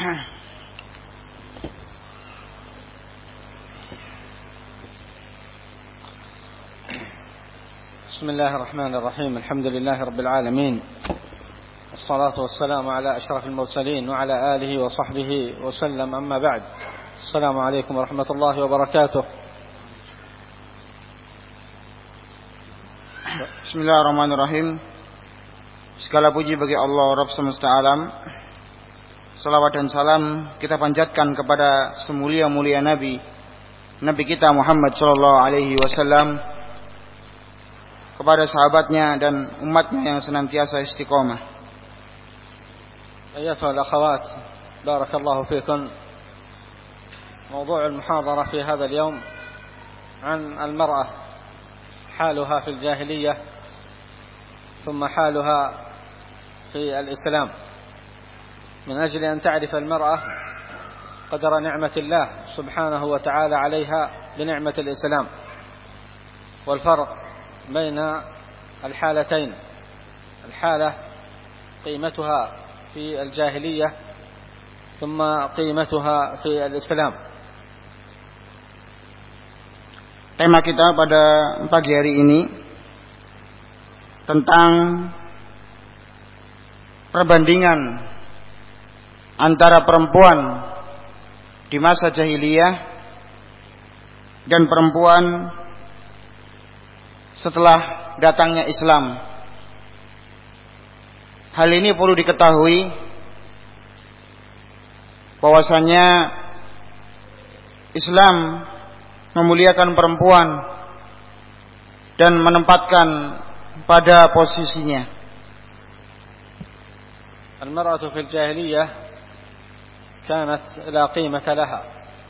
بسم الله الرحمن الرحيم. الحمد لله رب العالمين، والصلاة والسلام على أشرف المرسلين وعلى آله وصحبه وسلم. أما بعد، السلام عليكم ورحمة الله وبركاته. Bismillahirrahmanirrahim. Segala puji bagi Allah Rabb semesta alam. Salawat dan salam kita panjatkan kepada semulia-mulia Nabi kita Muhammad sallallahu alaihi wasallam, kepada sahabatnya dan umatnya yang senantiasa istiqomah. أيها الأخوات، بارك الله فيكم. موضوع المحاضرة في هذا اليوم عن المرأة، حالها في الجاهلية ثم حالها في الإسلام، من أجل أن تعرف المرأة قدر نعمة الله سبحانه وتعالى عليها بنعمة الإسلام، والفرق بين الحالتين، الحالة قيمتها في الجاهلية ثم قيمتها في الإسلام. Tema kita pada pagi hari ini tentang perbandingan antara perempuan di masa jahiliyah dan perempuan setelah datangnya Islam. Hal ini perlu diketahui bahwasanya Islam memuliakan perempuan dan menempatkan pada posisinya. المرأة في الجاهلية كانت لا قيمة لها،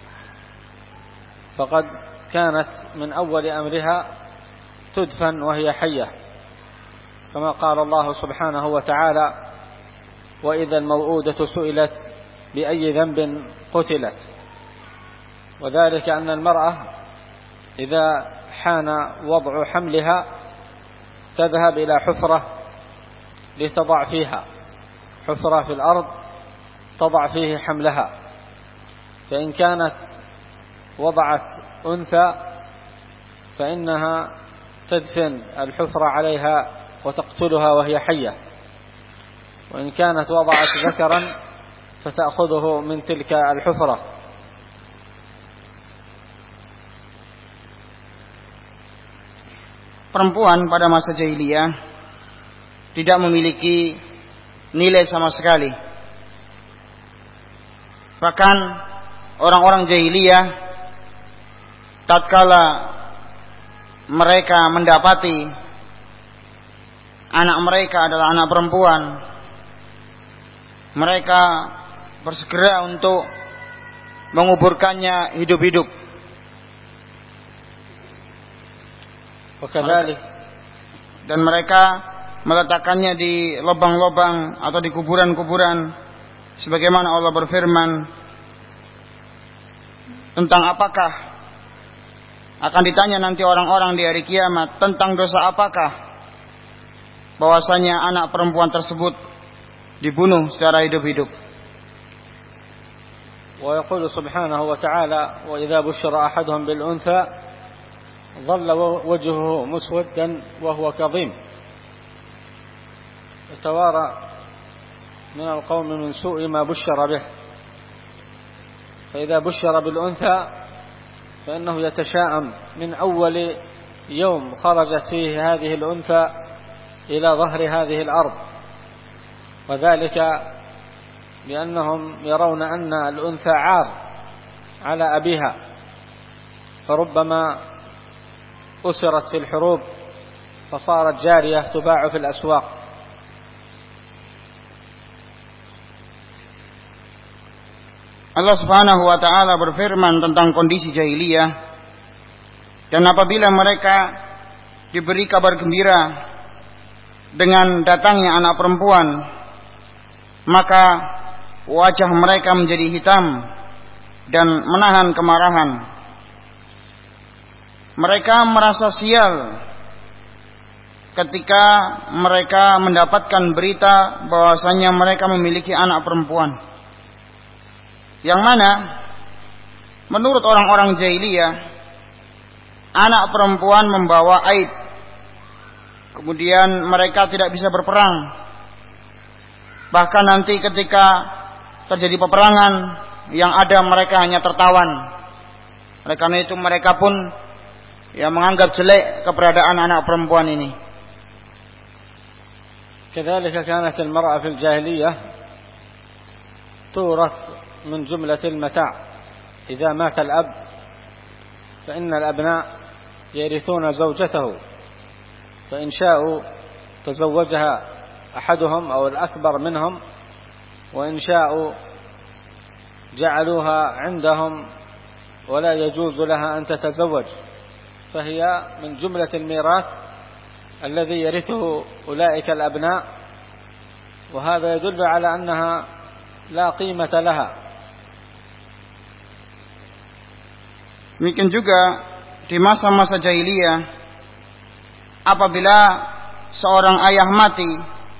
فقد كانت من أول أمرها تدفن وهي حية، كما قال الله سبحانه وتعالى: وإذا الموءودة سئلت بأي ذنب قتلت. وذلك أن المرأة إذا حان وضع حملها تذهب إلى حفرة لتضع فيها، حفرة في الأرض تضع فيه حملها، فإن كانت وضعت أنثى فإنها تدفن الحفرة عليها وتقتلها وهي حية، وإن كانت وضعت ذكرا فتأخذه من تلك الحفرة. Perempuan pada masa jahiliyah tidak memiliki nilai sama sekali. Bahkan orang-orang jahiliyah tatkala mereka mendapati anak mereka adalah anak perempuan, mereka bersegera untuk menguburkannya hidup-hidup. Dan mereka meletakkannya di lubang-lubang atau di kuburan-kuburan, sebagaimana Allah berfirman tentang apakah akan ditanya nanti orang-orang di hari kiamat tentang dosa apakah bahwasanya anak perempuan tersebut dibunuh secara hidup-hidup. Wa yaqulu subhanahu wa ta'ala: wa idza bushira ahaduhum bil untha ظل وجهه مسودا وهو كظيم يتوارى من القوم من سوء ما بشر به. فإذا بشر بالأنثى فإنه يتشاءم من أول يوم خرجت فيه هذه الأنثى إلى ظهر هذه الأرض، وذلك لأنهم يرون أن الأنثى عار على أبيها، فربما أسرت في الحروب فصارت جارية تباع في الأسواق. Allah Subhanahu wa taala berfirman tentang kondisi jahiliyah, dan apabila mereka diberi kabar gembira dengan datangnya anak perempuan, maka wajah mereka menjadi hitam dan menahan kemarahan. Mereka merasa sial ketika mereka mendapatkan berita bahwasanya mereka memiliki anak perempuan. yang mana menurut orang-orang jahiliyah anak perempuan membawa aib, kemudian mereka tidak bisa berperang, bahkan nanti ketika terjadi peperangan yang ada mereka hanya tertawan. Oleh karena itu mereka pun menganggap jelek keberadaan anak perempuan ini. كذلك كانت المرأة في الجاهلية تورث من جملة المتاع. إذا مات الأب فإن الأبناء يرثون زوجته، فإن شاءوا تزوجها أحدهم أو الأكبر منهم، وإن شاءوا جعلوها عندهم ولا يجوز لها أن تتزوج، فهي من جملة الميراث الذي يرثه أولئك الأبناء، وهذا يدل على أنها لا قيمة لها. Demikian juga di masa-masa jahiliyah, apabila seorang ayah mati,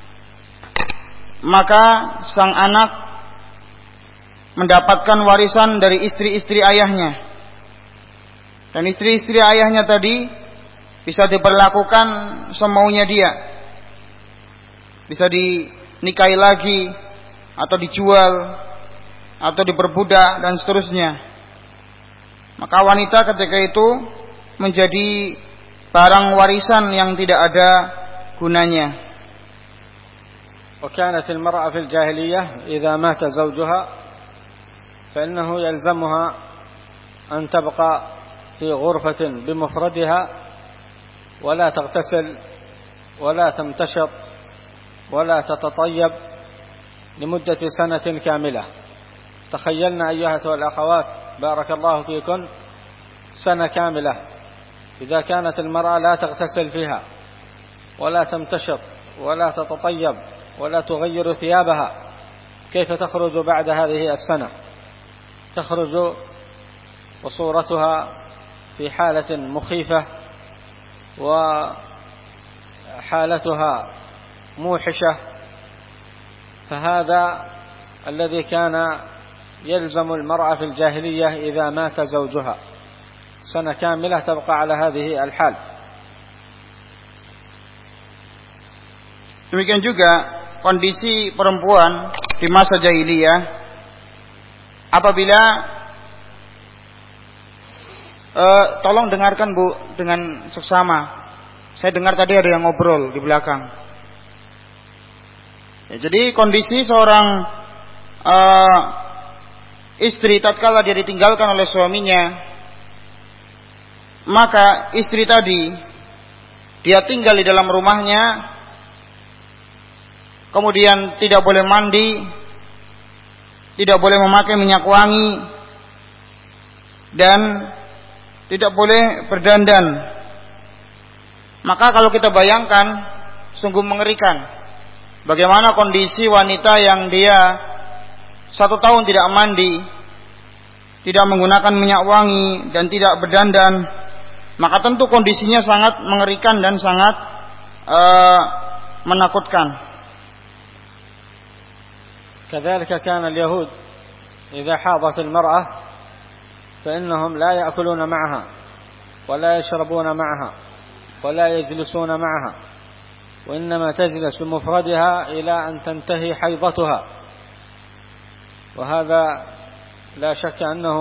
maka sang anak mendapatkan warisan dari istri-istri ayahnya. Dan istri-istri ayahnya tadi bisa diperlakukan semaunya dia. Bisa dinikahi lagi, atau dijual, atau diperbudak, dan seterusnya. Maka wanita ketika itu menjadi barang warisan yang tidak ada gunanya. وكانت المرأة في الجاهلية إذا مات زوجها فإنه يلزمها أن تبقى في غرفة بمفردها ولا تغتسل ولا تمتشط ولا تتطيب لمدة سنة كاملة. تخيلنا أيها الأخوات بارك الله فيكن سنة كاملة إذا كانت المرأة لا تغتسل فيها ولا تمتشط ولا تتطيب ولا تغير ثيابها، كيف تخرج بعد هذه السنة؟ تخرج وصورتها في حالة مخيفة وحالتها موحشة. فهذا الذي كان يلزم المرأة في الجاهلية إذا مات زوجها، سنة كاملة تبقى على هذه الحال. Demikian juga kondisi perempuan di masa jahiliyah, apabila tolong dengarkan Bu dengan seksama. Saya dengar tadi ada yang ngobrol di belakang. Jadi kondisi seorang istri tatkala dia ditinggalkan oleh suaminya, maka istri tadi dia tinggal di dalam rumahnya, kemudian tidak boleh mandi, tidak boleh memakai minyak wangi, dan tidak boleh berdandan. Maka kalau kita bayangkan, sungguh mengerikan bagaimana kondisi wanita yang dia 1 tahun tidak mandi, tidak menggunakan minyak wangi, dan tidak berdandan. Maka tentu kondisinya sangat mengerikan dan sangat menakutkan. كذلك كان اليهود إذا حاضت المرأة فإنهم لا يأكلون معها ولا يشربون معها ولا يجلسون معها، وإنما تجلس بمفردها إلى أن تنتهي حيضتها، وهذا لا شك أنه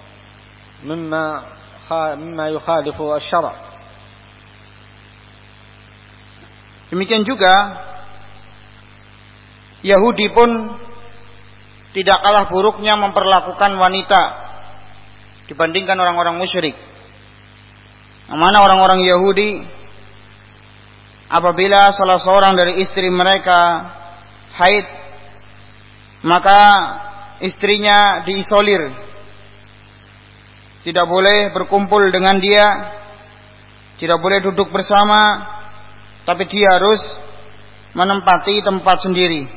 مما يخالف الشرع. Demikian juga Yahudi pun tidak kalah buruknya memperlakukan wanita dibandingkan orang-orang musyrik. Yang mana orang-orang Yahudi apabila salah seorang dari istri mereka haid, maka istrinya diisolir, tidak boleh berkumpul dengan dia, tidak boleh duduk bersama, tapi dia harus menempati tempat sendiri.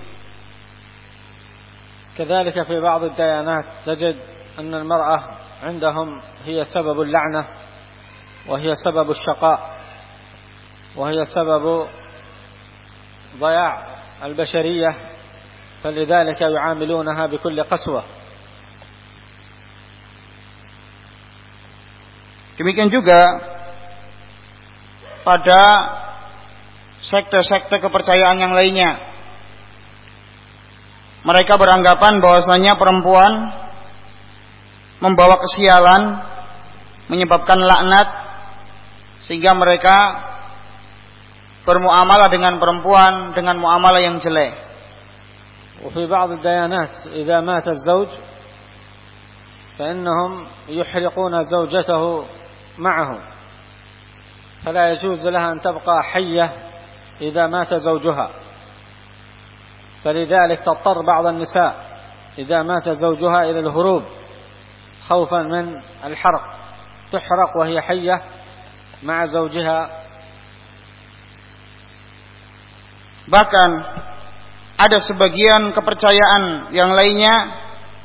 كذلك في بعض الديانات تجد أن المرأة عندهم هي سبب اللعنة، وهي سبب الشقاء، وهي سبب ضياع البشرية، فلذلك يعاملونها بكل قسوة. Demikian juga pada sekte-sekte kepercayaan yang lainnya. Mereka beranggapan bahwasanya perempuan membawa kesialan, menyebabkan laknat, sehingga mereka bermuamalah dengan perempuan dengan muamalah yang jelek. وفي بعض الديانات إذا مات الزوج فإنهم يحرقون زوجته معه فلا يجوز لها أن تبقى حية إذا مات زوجها فلذلك تضطر بعض النساء إذا مات زوجها إلى الهروب خوفا من الحرق تحرق وهي حية مع زوجها. Bahkan ada sebagian kepercayaan yang lainnya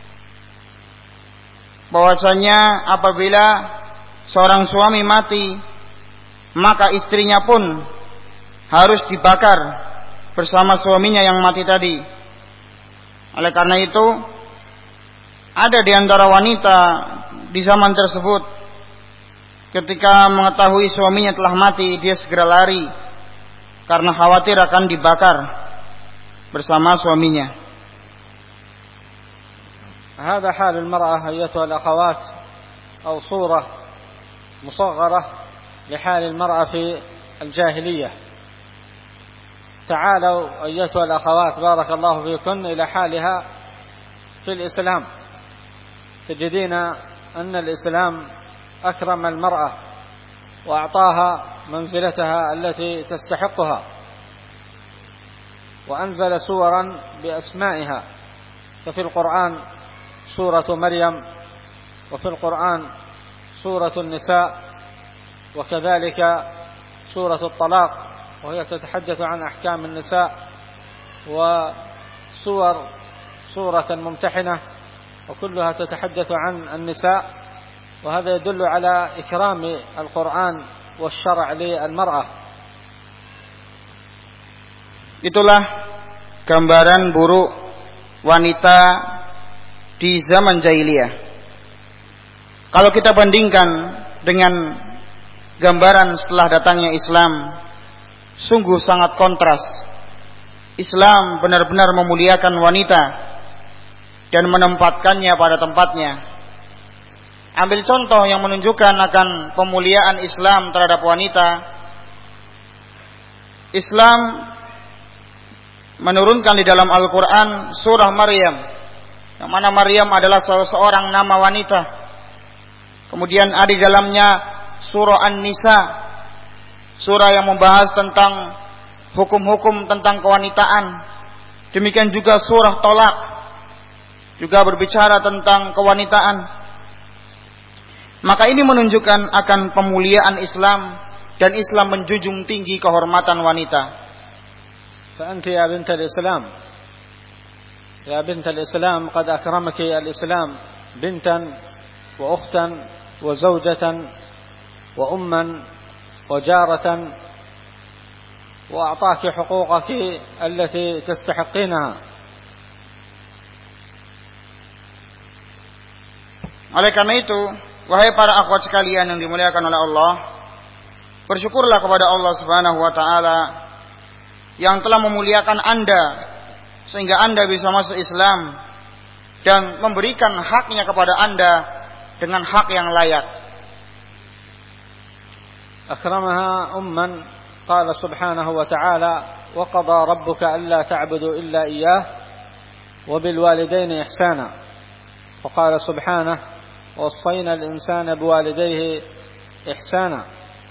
bahwasanya apabila seorang suami mati, maka istrinya pun harus dibakar bersama suaminya yang mati tadi. Oleh karena itu, ada di antara wanita di zaman tersebut ketika mengetahui suaminya telah mati, dia segera lari karena khawatir akan dibakar bersama suaminya. هذا حال المرأة أيتها الأخوات أو صورة مصغرة لحال المرأة في الجاهلية. تعالوا أيتها الأخوات بارك الله فيكن إلى حالها في الإسلام. تجدين أن الإسلام أكرم المرأة وأعطاها منزلتها التي تستحقها وأنزل سورا بأسمائها ففي القرآن سورة مريم وفي القرآن سورة النساء وكذلك سورة الطلاق وهي تتحدث عن أحكام النساء وسورة ممتحنة وكلها تتحدث عن النساء وهذا يدل على إكرام القرآن والشرع للمرأة. Itulah gambaran buruk wanita di zaman jahiliyah. Kalau kita bandingkan dengan gambaran setelah datangnya Islam, sungguh sangat kontras. Islam benar-benar memuliakan wanita dan menempatkannya pada tempatnya. Ambil contoh yang menunjukkan akan pemuliaan Islam terhadap wanita. Islam menurunkan di dalam Al-Quran surah Maryam, yang mana Maryam adalah salah seorang nama wanita. Kemudian ada di dalamnya surah An-Nisa, surah yang membahas tentang hukum-hukum tentang kewanitaan. Demikian juga surah Tolak, juga berbicara tentang kewanitaan. Maka ini menunjukkan akan pemuliaan Islam, dan Islam menjunjung tinggi kehormatan wanita. فأنت يا بنت الإسلام يا بنت الإسلام قد أكرمك الإسلام بنتا وأختا وزوجة وأما وجارة وأعطاك حقوقك التي تستحقينها. Oleh karena itu, wahai para akhwat sekalian yang dimuliakan oleh Allah, bersyukurlah kepada Allah Subhanahu wa taala yang telah memuliakan Anda sehingga Anda bisa masuk Islam dan memberikan haknya kepada Anda dengan hak yang layak. أكرمها أما قال سبحانه وتعالى وقضى ربك ألا تعبدوا إلا إياه وبالوالدين إحسانا وقال سبحانه ووصينا الإنسان بوالديه إحسانا.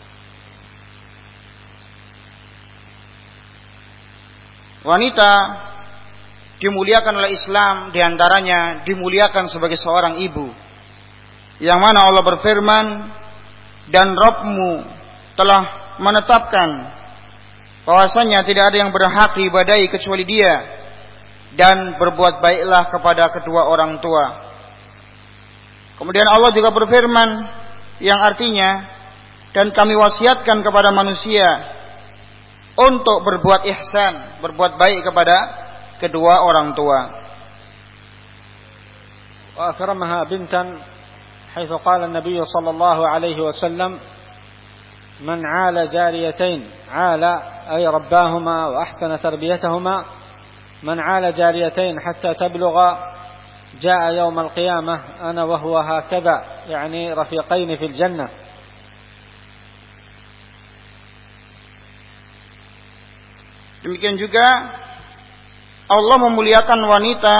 Wanita dimuliakan oleh Islam, diantaranya dimuliakan sebagai seorang ibu, yang mana Allah berfirman, dan Rabbmu telah menetapkan bahwasanya tidak ada yang berhak diibadahi kecuali Dia, dan berbuat baiklah kepada kedua orang tua. Kemudian Allah juga berfirman yang artinya, dan kami wasiatkan kepada manusia untuk berbuat ihsan, berbuat baik kepada kedua orang tua. وأكرمها بنتا حيث قال النبي صلى الله عليه وسلم: من عال جاريتين، عال أي رباهما وأحسن تربيتهما، من عال جاريتين حتى تبلغ جاء يوم القيامة أنا وهو هكذا، يعني رفيقين في الجنة. Demikian juga Allah memuliakan wanita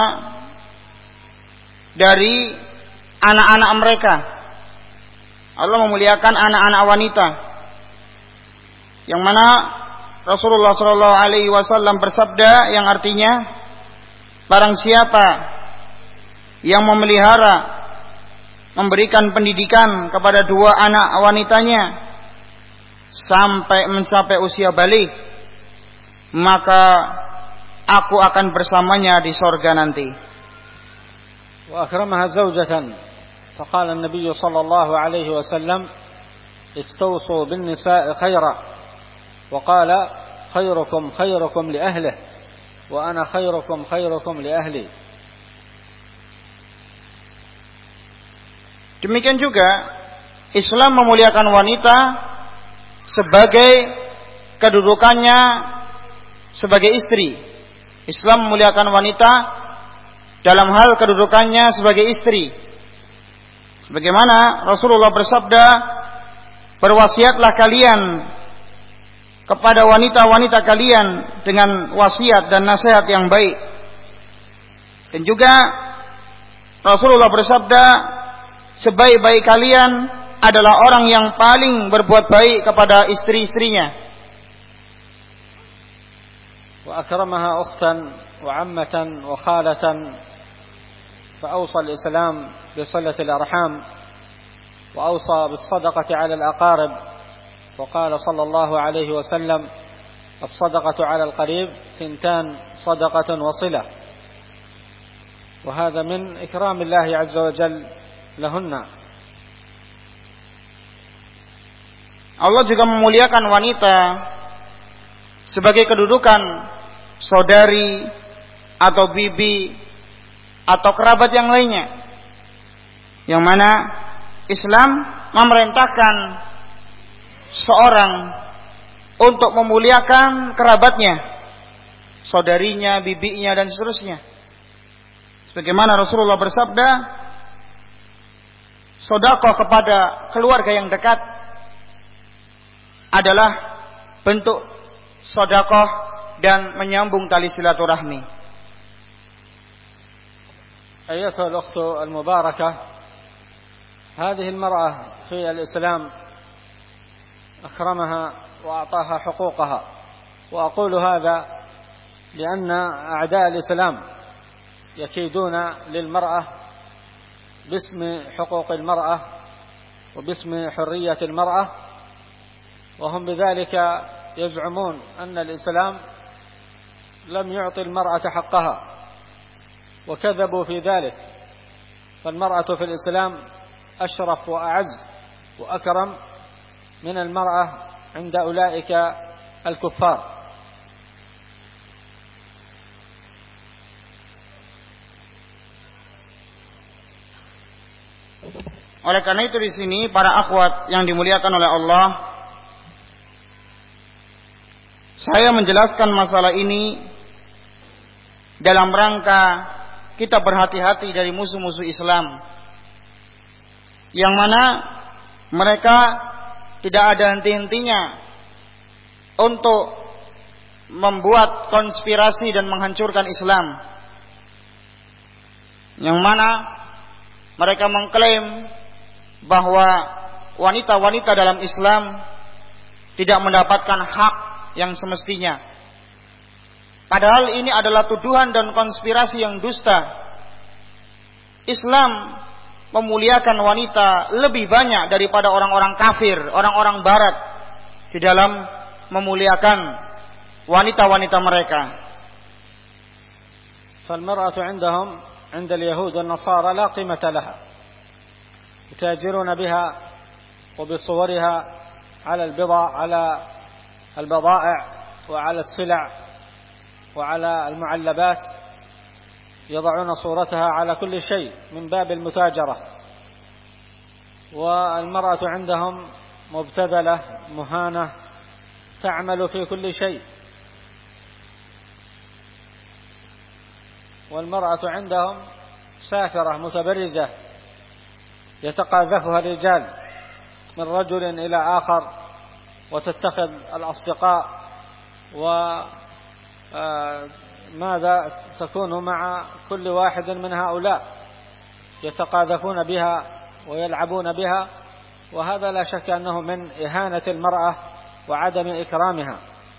dari anak-anak mereka. Allah memuliakan anak-anak wanita, yang mana Rasulullah SAW bersabda yang artinya, barang siapa yang memelihara, memberikan pendidikan kepada dua anak wanitanya sampai mencapai usia balik, maka aku akan bersamanya di sorga nanti. Wa akramaha zawjatan, faqala an-nabiy sallallahu alaihi wasallam: istawsu bin nisa'i khaira, wa qala khairukum khairukum li ahlihi wa ana khairukum khairukum li ahli. Demikian juga Islam memuliakan wanita sebagai kedudukannya sebagai istri. Islam memuliakan wanita dalam hal kedudukannya sebagai istri. Sebagaimana Rasulullah bersabda, berwasiatlah kalian kepada wanita-wanita kalian dengan wasiat dan nasihat yang baik. Dan juga Rasulullah bersabda, sebaik-baik kalian adalah orang yang paling berbuat baik kepada istri-istrinya. وأكرمها أختا وعمة وخالة، فأوصى الإسلام بصلة الأرحام، وأوصى بالصدقة على الأقارب، وقال صلى الله عليه وسلم: الصدقة على القريب ثنتان صدقة وصلة. وهذا من إكرام الله عز وجل لهن. Allah juga memuliakan wanita sebagai kedudukan saudari atau bibi atau kerabat yang lainnya, yang mana Islam memerintahkan seorang untuk memuliakan kerabatnya, saudarinya, bibinya, dan seterusnya. Sebagaimana Rasulullah bersabda, sedekah kepada keluarga yang dekat adalah bentuk sedekah dan menyambung tali silaturahmi. أيتها الأخت المباركة، هذه المرأة في الإسلام أكرمها وأعطاها حقوقها، وأقول هذا لأن أعداء الإسلام يكيدون للمرأة باسم حقوق المرأة وباسم حرية المرأة، وهم بذلك يزعمون أن الإسلام لم يعطي المرأة حقها، وكذبوا في ذلك. فالمرأة في الإسلام أشرف وأعز وأكرم من المرأة عند أولئك الكفار. Oleh karena itu di sini para akhwat yang dimuliakan oleh Allah, saya menjelaskan masalah ini dalam rangka kita berhati-hati dari musuh-musuh Islam, yang mana mereka tidak ada henti-hentinya untuk membuat konspirasi dan menghancurkan Islam, yang mana mereka mengklaim bahwa wanita-wanita dalam Islam tidak mendapatkan hak yang semestinya. Padahal ini adalah tuduhan dan konspirasi yang dusta. Islam memuliakan wanita lebih banyak daripada orang-orang kafir, orang-orang barat di dalam memuliakan wanita-wanita mereka. فالمرأة عندهم عند اليهود والنصارى لا قيمة لها، يتاجرون بها وبصورها على البضائع وعلى السلع وعلى المعلبات، يضعون صورتها على كل شيء من باب المتاجرة. والمرأة عندهم مبتذلة مهانة تعمل في كل شيء، والمرأة عندهم سافرة متبرجة يتقاذفها الرجال من رجل إلى آخر، وتتخذ الأصدقاء، وماذا تكون مع كل واحد من هؤلاء يتقاذفون بها ويلعبون بها، وهذا لا شك أنه من إهانة المرأة وعدم إكرامها.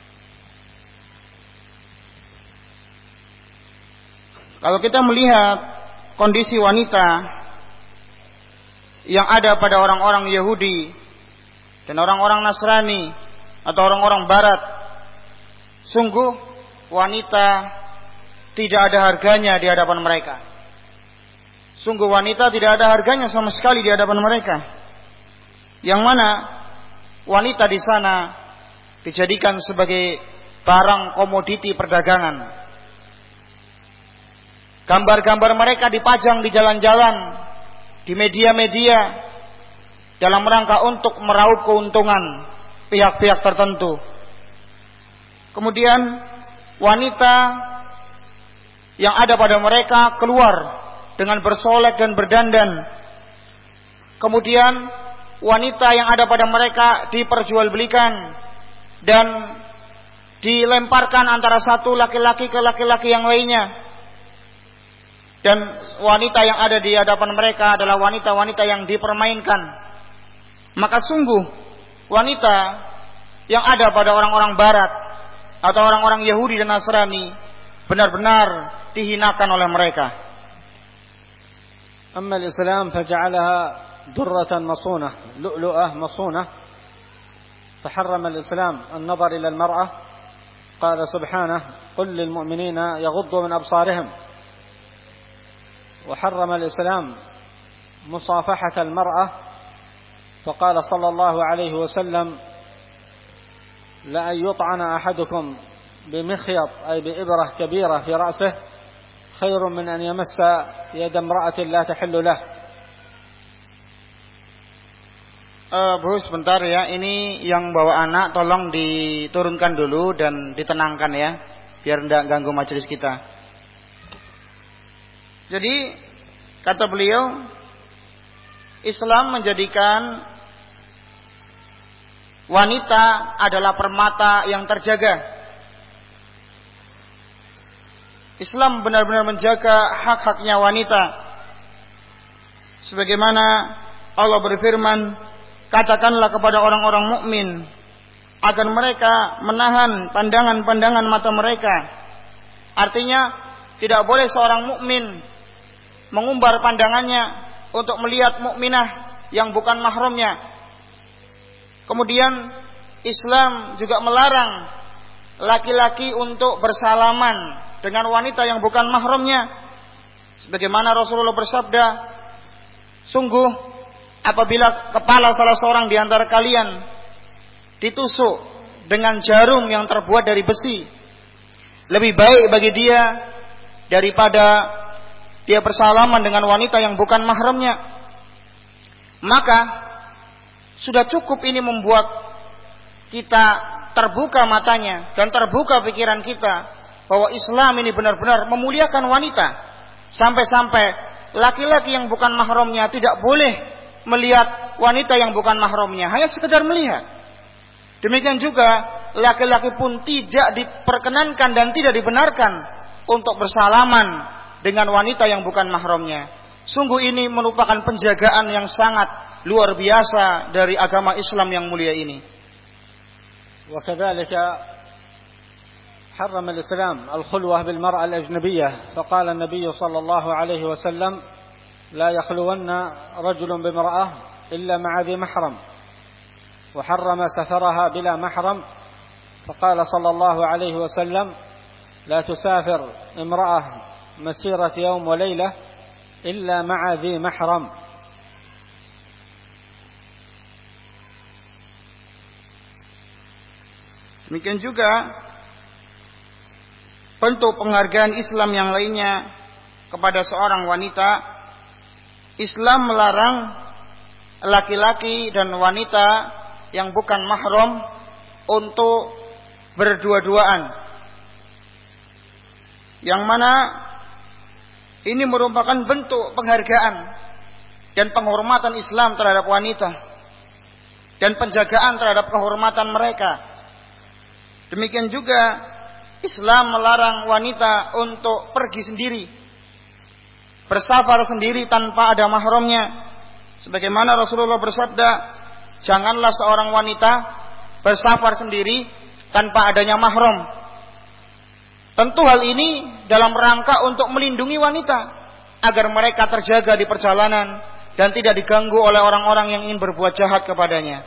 Kalau kita melihat kondisi wanita yang ada pada orang-orang Yahudi dan orang-orang Nasrani atau orang-orang Barat, sungguh wanita tidak ada harganya di hadapan mereka. Sungguh wanita tidak ada harganya sama sekali di hadapan mereka. Yang mana wanita di sana dijadikan sebagai barang komoditi perdagangan. Gambar-gambar mereka dipajang di jalan-jalan, di media-media, dalam rangka untuk meraup keuntungan pihak-pihak tertentu. Kemudian wanita yang ada pada mereka keluar dengan bersolek dan berdandan. Kemudian wanita yang ada pada mereka diperjualbelikan dan dilemparkan antara satu laki-laki ke laki-laki yang lainnya. Dan wanita yang ada di hadapan mereka adalah wanita-wanita yang dipermainkan. Maka sungguh wanita yang ada pada orang-orang Barat atau orang-orang Yahudi dan Nasrani benar-benar dihinakan oleh mereka. Amma al-Islam faja'alaha durratan masunah, lu'lu'ah masunah. فحرم الإسلام النظر إلى المرأة. قال سبحانه: قل للمؤمنين يغضوا من أبصارهم. وحرم الإسلام مصافحة المرأة، فقال صلى الله عليه وسلم: لأن يطعن أحدكم بمخيط أي بإبرة كبيرة في رأسه خير من أن يمس يد امرأة لا تحل له. Bu, sebentar ya, ini yang bawa anak tolong diturunkan dulu dan ditenangkan ya, biar tidak ganggu majelis kita. Jadi kata beliau, Islam menjadikan wanita adalah permata yang terjaga. Islam benar-benar menjaga hak-haknya wanita. Sebagaimana Allah berfirman, katakanlah kepada orang-orang mukmin agar mereka menahan pandangan-pandangan mata mereka. Artinya tidak boleh seorang mukmin mengumbar pandangannya untuk melihat mukminah yang bukan mahramnya. Kemudian Islam juga melarang laki-laki untuk bersalaman dengan wanita yang bukan mahramnya. Sebagaimana Rasulullah bersabda, sungguh apabila kepala salah seorang di antara kalian ditusuk dengan jarum yang terbuat dari besi, lebih baik bagi dia daripada dia bersalaman dengan wanita yang bukan mahramnya. Maka sudah cukup ini membuat kita terbuka matanya dan terbuka pikiran kita bahwa Islam ini benar-benar memuliakan wanita. Sampai-sampai laki-laki yang bukan mahramnya tidak boleh melihat wanita yang bukan mahramnya, hanya sekedar melihat. Demikian juga laki-laki pun tidak diperkenankan dan tidak dibenarkan untuk bersalaman dengan wanita yang bukan mahramnya. Sungguh ini merupakan penjagaan yang sangat luar biasa dari agama Islam yang mulia ini. وكذلك حرم الإسلام الخلوة بالمرأة الأجنبية، فقال النبي صلى الله عليه وسلم: لا يخلون رجل بامرأة إلا مع ذي محرم. وحرم سفرها بلا محرم، فقال صلى الله عليه وسلم: لا تسافر امرأة مسيرة يوم وليلة إلا مع ذي محرم. Demikian juga bentuk penghargaan Islam yang lainnya kepada seorang wanita. Islam melarang laki-laki dan wanita yang bukan mahram untuk berdua-duaan. Yang mana ini merupakan bentuk penghargaan dan penghormatan Islam terhadap wanita dan penjagaan terhadap kehormatan mereka. Demikian juga Islam melarang wanita untuk pergi sendiri, bersafar sendiri tanpa ada mahramnya. Sebagaimana Rasulullah bersabda, janganlah seorang wanita bersafar sendiri tanpa adanya mahram. Tentu hal ini dalam rangka untuk melindungi wanita agar mereka terjaga di perjalanan dan tidak diganggu oleh orang-orang yang ingin berbuat jahat kepadanya.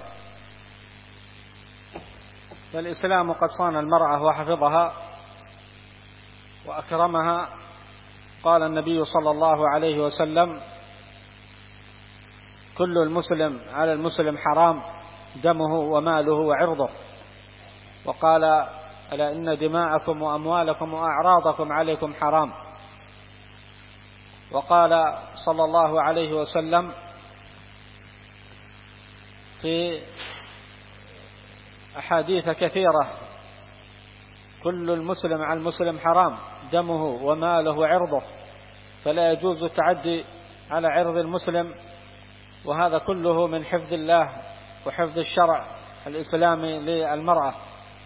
فالإسلام قد صان المرأة وحفظها وأكرمها. قال النبي صلى الله عليه وسلم: كل المسلم على المسلم حرام دمه وماله وعرضه. وقال: ألا إن دماءكم وأموالكم وأعراضكم عليكم حرام. وقال صلى الله عليه وسلم في أحاديث كثيرة: كل المسلم على المسلم حرام دمه وماله وعرضه. فلا يجوز التعدي على عرض المسلم، وهذا كله من حفظ الله وحفظ الشرع الإسلامي للمرأة.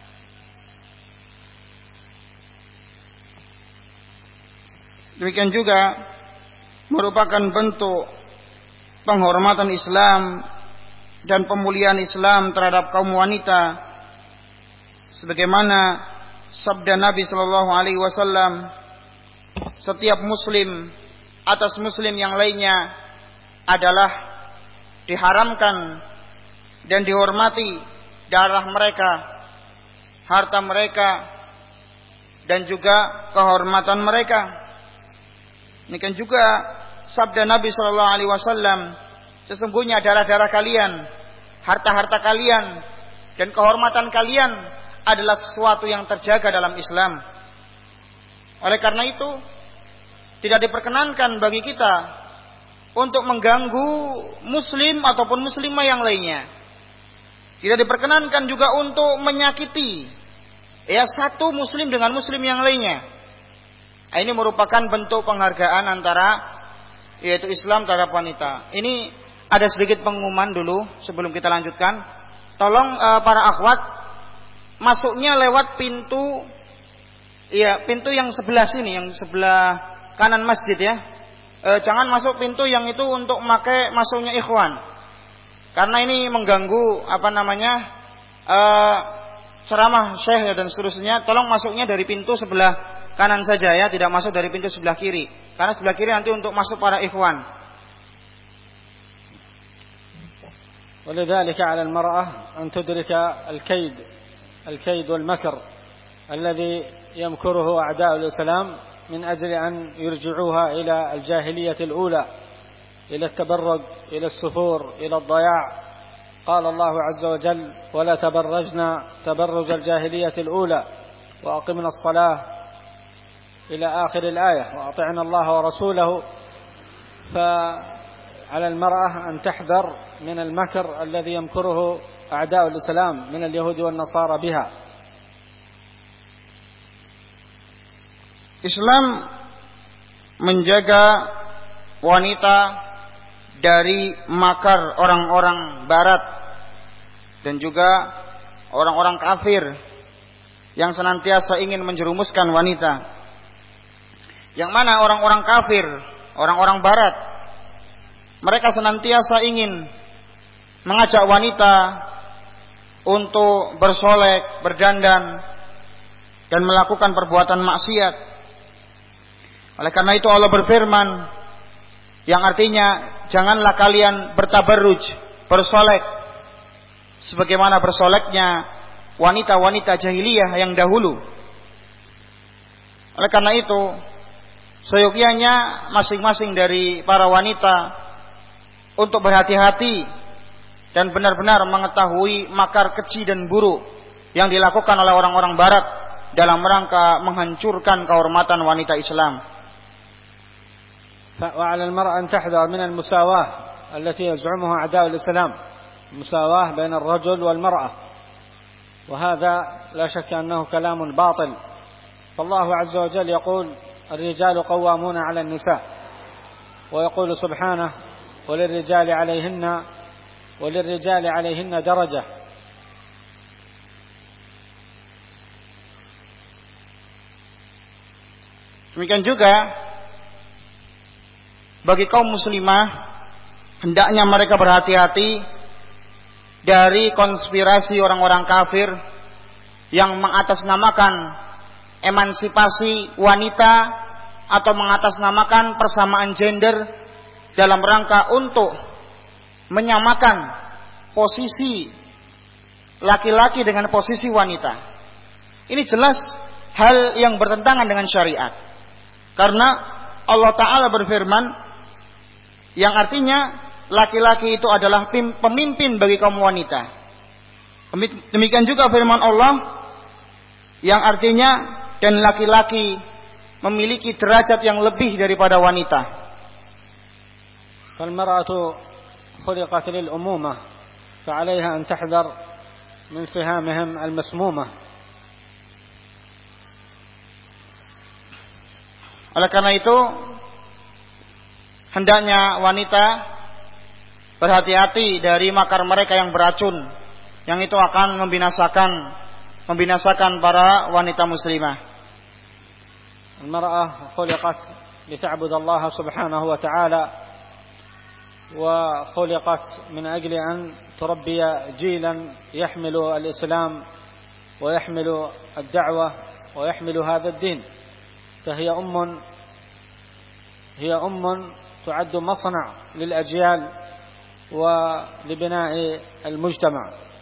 Demikian juga merupakan bentuk penghormatan Islam dan pemuliaan Islam terhadap kaum wanita, sebagaimana sabda Nabi sallallahu alaihi wasallam, setiap muslim atas muslim yang lainnya adalah diharamkan dan dihormati darah mereka, harta mereka, dan juga kehormatan mereka. Demikian juga sabda Nabi sallallahu alaihi wasallam, sesungguhnya darah-darah kalian, harta-harta kalian, dan kehormatan kalian adalah sesuatu yang terjaga dalam Islam. Oleh karena itu, tidak diperkenankan bagi kita untuk mengganggu muslim ataupun muslimah yang lainnya. Tidak diperkenankan juga untuk menyakiti satu muslim dengan muslim yang lainnya. Ini merupakan bentuk penghargaan antara yaitu Islam terhadap wanita. Ini ada sedikit pengumuman dulu sebelum kita lanjutkan. Tolong para akhwat masuknya lewat pintu yang sebelah sini, yang sebelah kanan masjid ya. Jangan masuk pintu yang itu untuk masuknya ikhwan. Karena ini mengganggu ceramah syekh dan seterusnya. Tolong masuknya dari pintu sebelah kanan saja ya, tidak masuk dari pintu sebelah kiri. Karena sebelah kiri nanti untuk masuk para ikhwan. ولذلك على المرأة أن تدرك الكيد والمكر الذي يمكره أعداء الإسلام من أجل أن يرجعوها إلى الجاهلية الأولى، إلى التبرج، إلى السفور، إلى الضياع. قال الله عز وجل: ولا تبرجنا تبرج الجاهلية الأولى وأقمنا الصلاة إلى آخر الآية وأطعنا الله ورسوله. فعلى المرأة أن تحذر من المكر الذي يمكره أعداء الإسلام من اليهود والنصارى بها. Islam menjaga wanita dari makar orang-orang barat dan juga orang-orang kafir yang senantiasa ingin menjerumuskan wanita. Yang mana orang-orang kafir, orang-orang barat, mereka senantiasa ingin mengajak wanita untuk bersolek, berdandan, dan melakukan perbuatan maksiat. Oleh karena itu Allah berfirman, yang artinya janganlah kalian bertabarruj, bersolek, sebagaimana bersoleknya wanita-wanita jahiliyah yang dahulu. Oleh karena itu, seyogyanya masing-masing dari para wanita untuk berhati-hati dan benar-benar mengetahui makar keji dan buruk yang dilakukan oleh orang-orang barat dalam rangka menghancurkan kehormatan wanita Islam. وعلى المرأة أن تحذر من المساواة التي يزعمها أعداء الإسلام، المساواة بين الرجل والمرأة، وهذا لا شك أنه كلام باطل. فالله عز وجل يقول: الرجال قوامون على النساء، ويقول سبحانه: وللرجال عليهن درجة. Demikian juga bagi kaum muslimah, hendaknya mereka berhati-hati dari konspirasi orang-orang kafir yang mengatasnamakan emansipasi wanita atau mengatasnamakan persamaan gender dalam rangka untuk menyamakan posisi laki-laki dengan posisi wanita. Ini jelas hal yang bertentangan dengan syariat. Karena Allah Ta'ala berfirman yang artinya laki-laki itu adalah pemimpin bagi kaum wanita. Demikian juga firman Allah yang artinya dan laki-laki memiliki derajat yang lebih daripada wanita. Falmar'atu khuliqat lil umumah, fa'alaiha an tahdhar min sihamihim al-masmumah. Oleh karena itu, hendaknya wanita berhati-hati dari makar mereka yang beracun, yang itu akan membinasakan para wanita muslimah. Al-mar'ah khuliqat lita'bud Allah subhanahu wa ta'ala, wa khuliqat min ajli an turabbiya jilan yahmilu al-islam wa yahmilu ad-da'wah wa yahmilu hadha ad-din. فهي أم تعد مصنع للأجيال ولبناء المجتمع.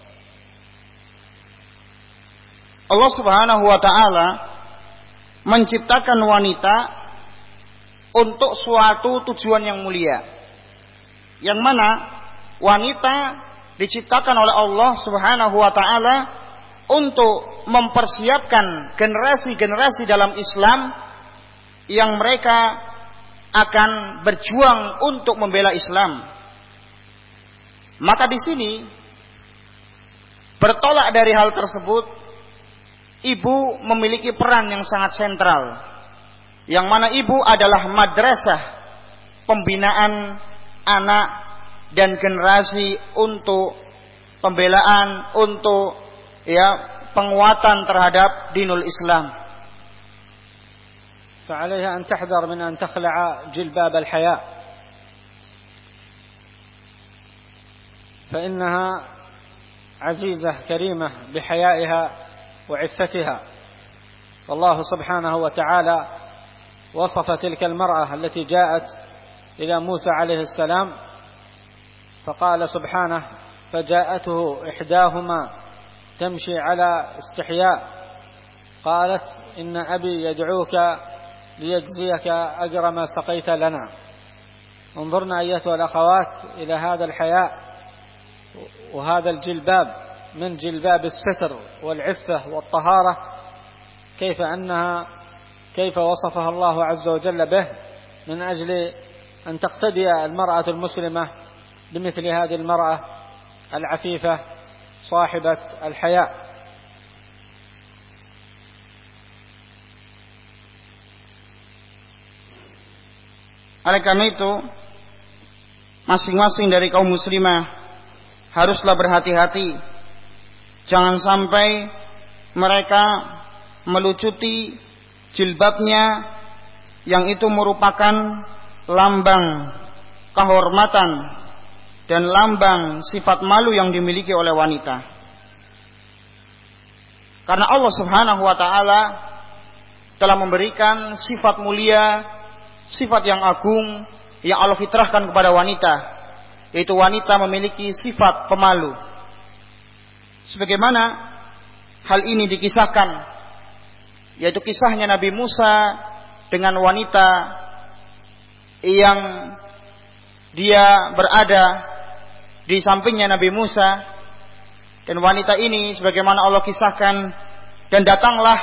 Allah Subhanahu wa taala menciptakan wanita untuk suatu tujuan yang mulia, yang mana wanita diciptakan oleh Allah Subhanahu wa taala untuk mempersiapkan generasi-generasi dalam Islam yang mereka akan berjuang untuk membela Islam. Maka di sini bertolak dari hal tersebut, ibu memiliki peran yang sangat sentral, yang mana ibu adalah madrasah pembinaan anak dan generasi untuk pembelaan, untuk penguatan terhadap dinul Islam. فعليها أن تحذر من أن تخلع جلباب الحياء، فإنها عزيزة كريمة بحيائها وعفتها. والله سبحانه وتعالى وصف تلك المرأة التي جاءت إلى موسى عليه السلام فقال سبحانه: فجاءته إحداهما تمشي على استحياء قالت إن أبي يدعوك ليجزيك أجر ما سقيت لنا. انظرنا أيتها الأخوات إلى هذا الحياء وهذا الجلباب من جلباب الستر والعفة والطهارة، كيف وصفها الله عز وجل به من أجل أن تقتدي المرأة المسلمة بمثل هذه المرأة العفيفة صاحبة الحياء. Oleh karena itu, masing-masing dari kaum muslimah haruslah berhati-hati. Jangan sampai mereka melucuti jilbabnya yang itu merupakan lambang kehormatan dan lambang sifat malu yang dimiliki oleh wanita. Karena Allah Subhanahu wa taala telah memberikan sifat mulia, sifat yang agung yang Allah fitrahkan kepada wanita, yaitu wanita memiliki sifat pemalu. Sebagaimana hal ini dikisahkan, yaitu kisahnya Nabi Musa dengan wanita yang dia berada di sampingnya Nabi Musa, dan wanita ini sebagaimana Allah kisahkan, dan datanglah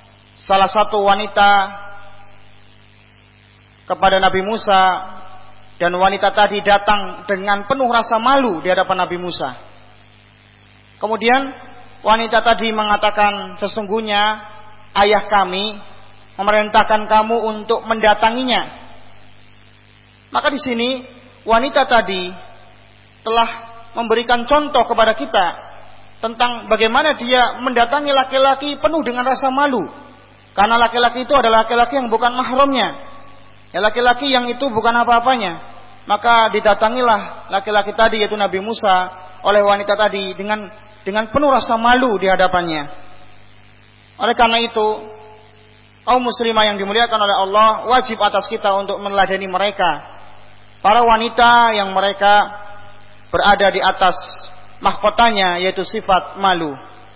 salah satu wanita kepada Nabi Musa Dan wanita tadi datang dengan penuh rasa malu di hadapan Nabi Musa. Kemudian wanita tadi mengatakan, sesungguhnya ayah kami memerintahkan kamu untuk mendatanginya. Maka di sini wanita tadi telah memberikan contoh kepada kita tentang bagaimana dia mendatangi laki-laki penuh dengan rasa malu. Karena laki-laki itu adalah laki-laki yang bukan mahramnya. Ya, laki-laki yang itu bukan apa-apanya. Maka didatangilah laki-laki tadi, yaitu Nabi Musa, oleh wanita tadi dengan penuh rasa malu di hadapannya. Oleh karena itu, kaum muslimah yang dimuliakan oleh Allah, wajib atas kita untuk meneladani mereka. Para wanita yang mereka berada di atas mahkotanya, yaitu sifat malu.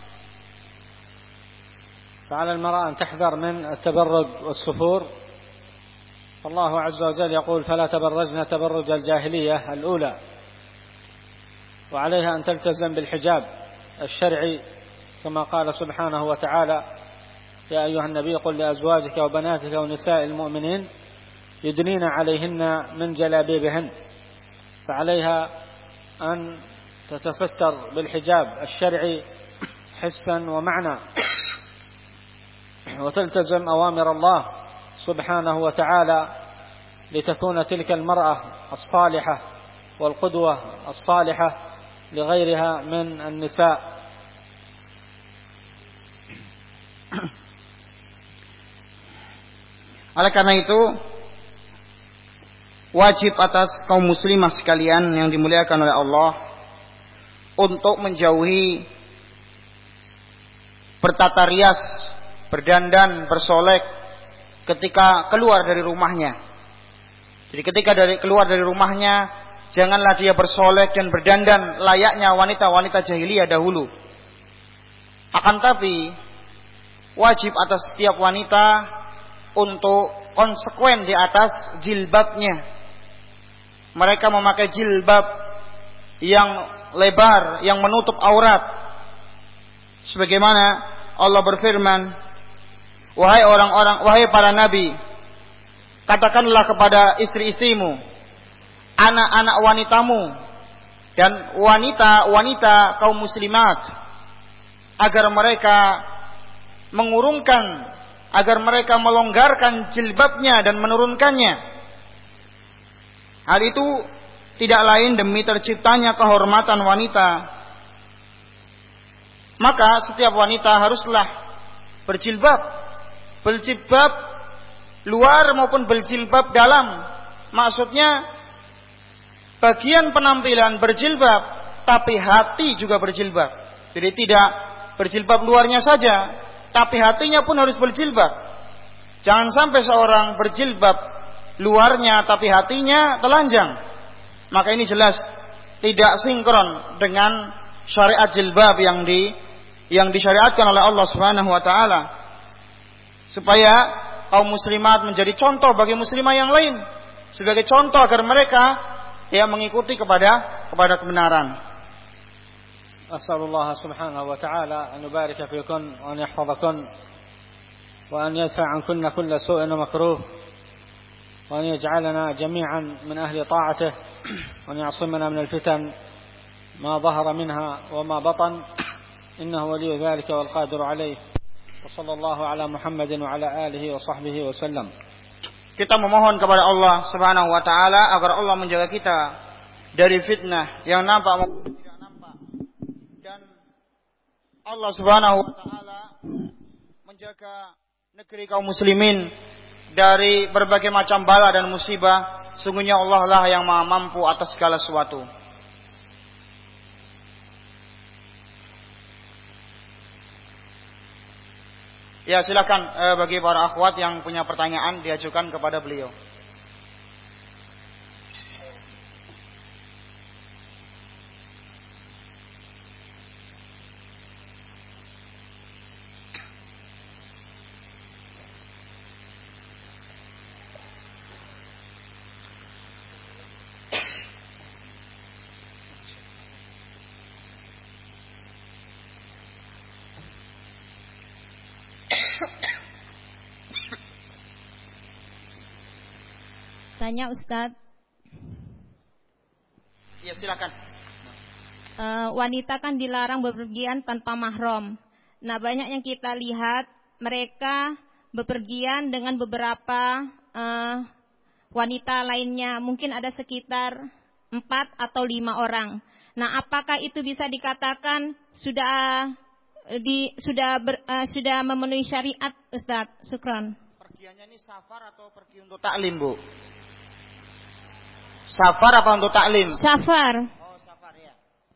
فعلى المرأة أن تحذر من التبرج والسفور. الله عز وجل يقول فلا تبرجن تبرج الجاهلية الأولى، وعليها أن تلتزم بالحجاب الشرعي كما قال سبحانه وتعالى يا أيها النبي قل لأزواجك وبناتك ونساء المؤمنين يدنين عليهن من جلابيبهن. فعليها أن تتستر بالحجاب الشرعي حسا ومعنى، وتلتزم أوامر الله سبحانه وتعالى لتكون تلك المرأة الصالحة والقدوة الصالحة لغيرها من النساء. Oleh karena itu, wajib atas kaum muslimah sekalian yang dimuliakan oleh Allah untuk menjauhi bertata rias, berdandan, bersolek ketika keluar dari rumahnya. Jadi ketika keluar dari rumahnya, janganlah dia bersolek dan berdandan layaknya wanita-wanita jahiliyah dahulu. Akan tapi wajib atas setiap wanita untuk konsekuen di atas jilbabnya. Mereka memakai jilbab yang lebar, yang menutup aurat. Sebagaimana Allah berfirman, wahai para nabi, katakanlah kepada istri-istrimu, anak-anak wanitamu, dan wanita-wanita kaum muslimat, agar mereka mengurungkan, agar mereka melonggarkan jilbabnya dan menurunkannya. Hal itu tidak lain demi terciptanya kehormatan wanita. Maka setiap wanita haruslah berjilbab luar maupun berjilbab dalam. Maksudnya bagian penampilan berjilbab, tapi hati juga berjilbab. Jadi tidak berjilbab luarnya saja, tapi hatinya pun harus berjilbab. Jangan sampai seorang berjilbab luarnya tapi hatinya telanjang. Maka ini jelas tidak sinkron dengan syariat jilbab yang disyariatkan oleh Allah Subhanahu wa taala. Supaya kaum muslimat menjadi contoh bagi muslimah yang lain, sebagai contoh agar mereka mengikuti kepada kebenaran. أسأل الله سبحانه وتعالى أن يبارك فيكن وأن يحفظكن وأن يدفع عنكن كل سوء ومكروه وأن يجعلنا جميعا من أهل طاعته وأن يعصمنا من الفتن ما ظهر منها وما بطن إنه ولي ذلك والقادر عليه وصلى الله على محمد وعلى آله وصحبه وسلم. Kita memohon kepada Allah Subhanahu wa taala agar Allah menjaga kita dari fitnah yang nampak maupun tidak nampak, dan Allah Subhanahu wa taala menjaga negeri kaum muslimin dari berbagai macam bala dan musibah. Sungguhnya Allah lah yang Maha mampu atas segala sesuatu. Ya, silakan bagi para akhwat yang punya pertanyaan diajukan kepada beliau. Tanya Ustadz, Ya, silakan. Wanita kan dilarang bepergian tanpa mahram. Nah, banyak yang kita lihat mereka bepergian dengan beberapa wanita lainnya. Mungkin ada sekitar 4 atau 5 orang. Nah, apakah itu bisa dikatakan sudah memenuhi syariat, Ustaz? Syukran. Pergiannya ini safar atau pergi untuk taklim, Bu? Safar apa untuk taklim? Safar. Oh, safar ya.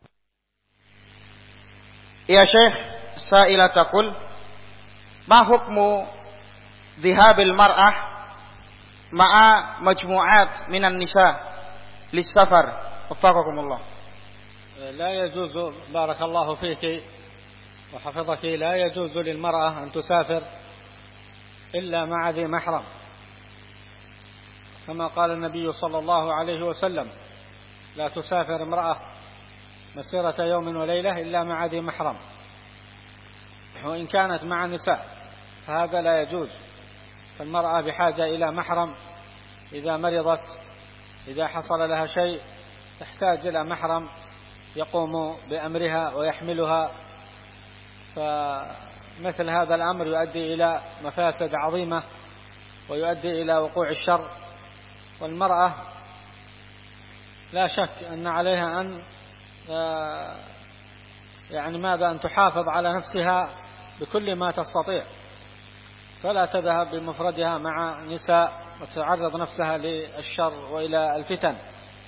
Ya Syekh, sa'ila taqul ma hukmu dhihabil mar'ah ma'a majmu'at minan nisa lis-safar? Waffaqakumullah. لا يجوز بارك الله فيك وحفظك لا يجوز للمرأة أن تسافر إلا مع ذي محرم كما قال النبي صلى الله عليه وسلم لا تسافر امرأة مسيرة يوم وليلة إلا مع ذي محرم وإن كانت مع نساء فهذا لا يجوز فالمرأة بحاجة إلى محرم إذا مرضت إذا حصل لها شيء تحتاج إلى محرم يقوم بأمرها ويحملها فمثل هذا الأمر يؤدي إلى مفاسد عظيمة ويؤدي إلى وقوع الشر والمرأة لا شك أن عليها أن أن تحافظ على نفسها بكل ما تستطيع فلا تذهب بمفردها مع نساء وتعرض نفسها للشر وإلى الفتن.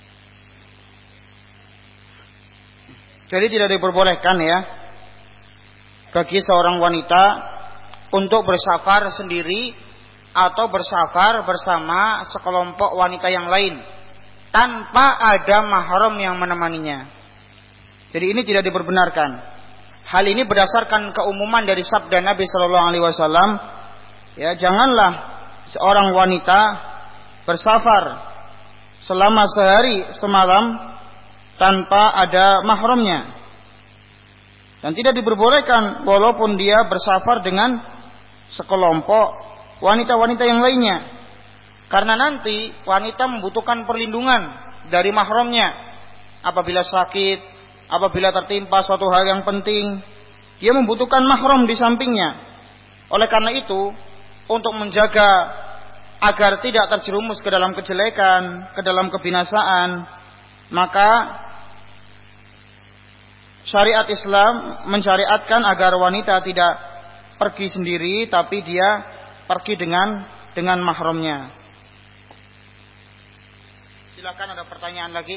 Jadi tidak diperbolehkan ya bagi seorang wanita untuk bersafar sendiri atau bersafar bersama sekelompok wanita yang lain tanpa ada mahram yang menemaninya. Jadi ini tidak diperbenarkan. Hal ini berdasarkan keumuman dari sabda Nabi Shallallahu Alaihi Wasallam. Ya, janganlah seorang wanita bersafar selama sehari semalam tanpa ada mahramnya. Dan tidak diperbolehkan walaupun dia bersafar dengan sekelompok wanita-wanita yang lainnya. Karena nanti wanita membutuhkan perlindungan dari mahramnya. Apabila sakit, apabila tertimpa suatu hal yang penting, dia membutuhkan mahram di sampingnya. Oleh karena itu, untuk menjaga agar tidak terjerumus ke dalam kejelekan, ke dalam kebinasaan, maka syariat Islam mensyariatkan agar wanita tidak pergi sendiri, tapi dia pergi dengan mahramnya. Silakan, ada pertanyaan lagi?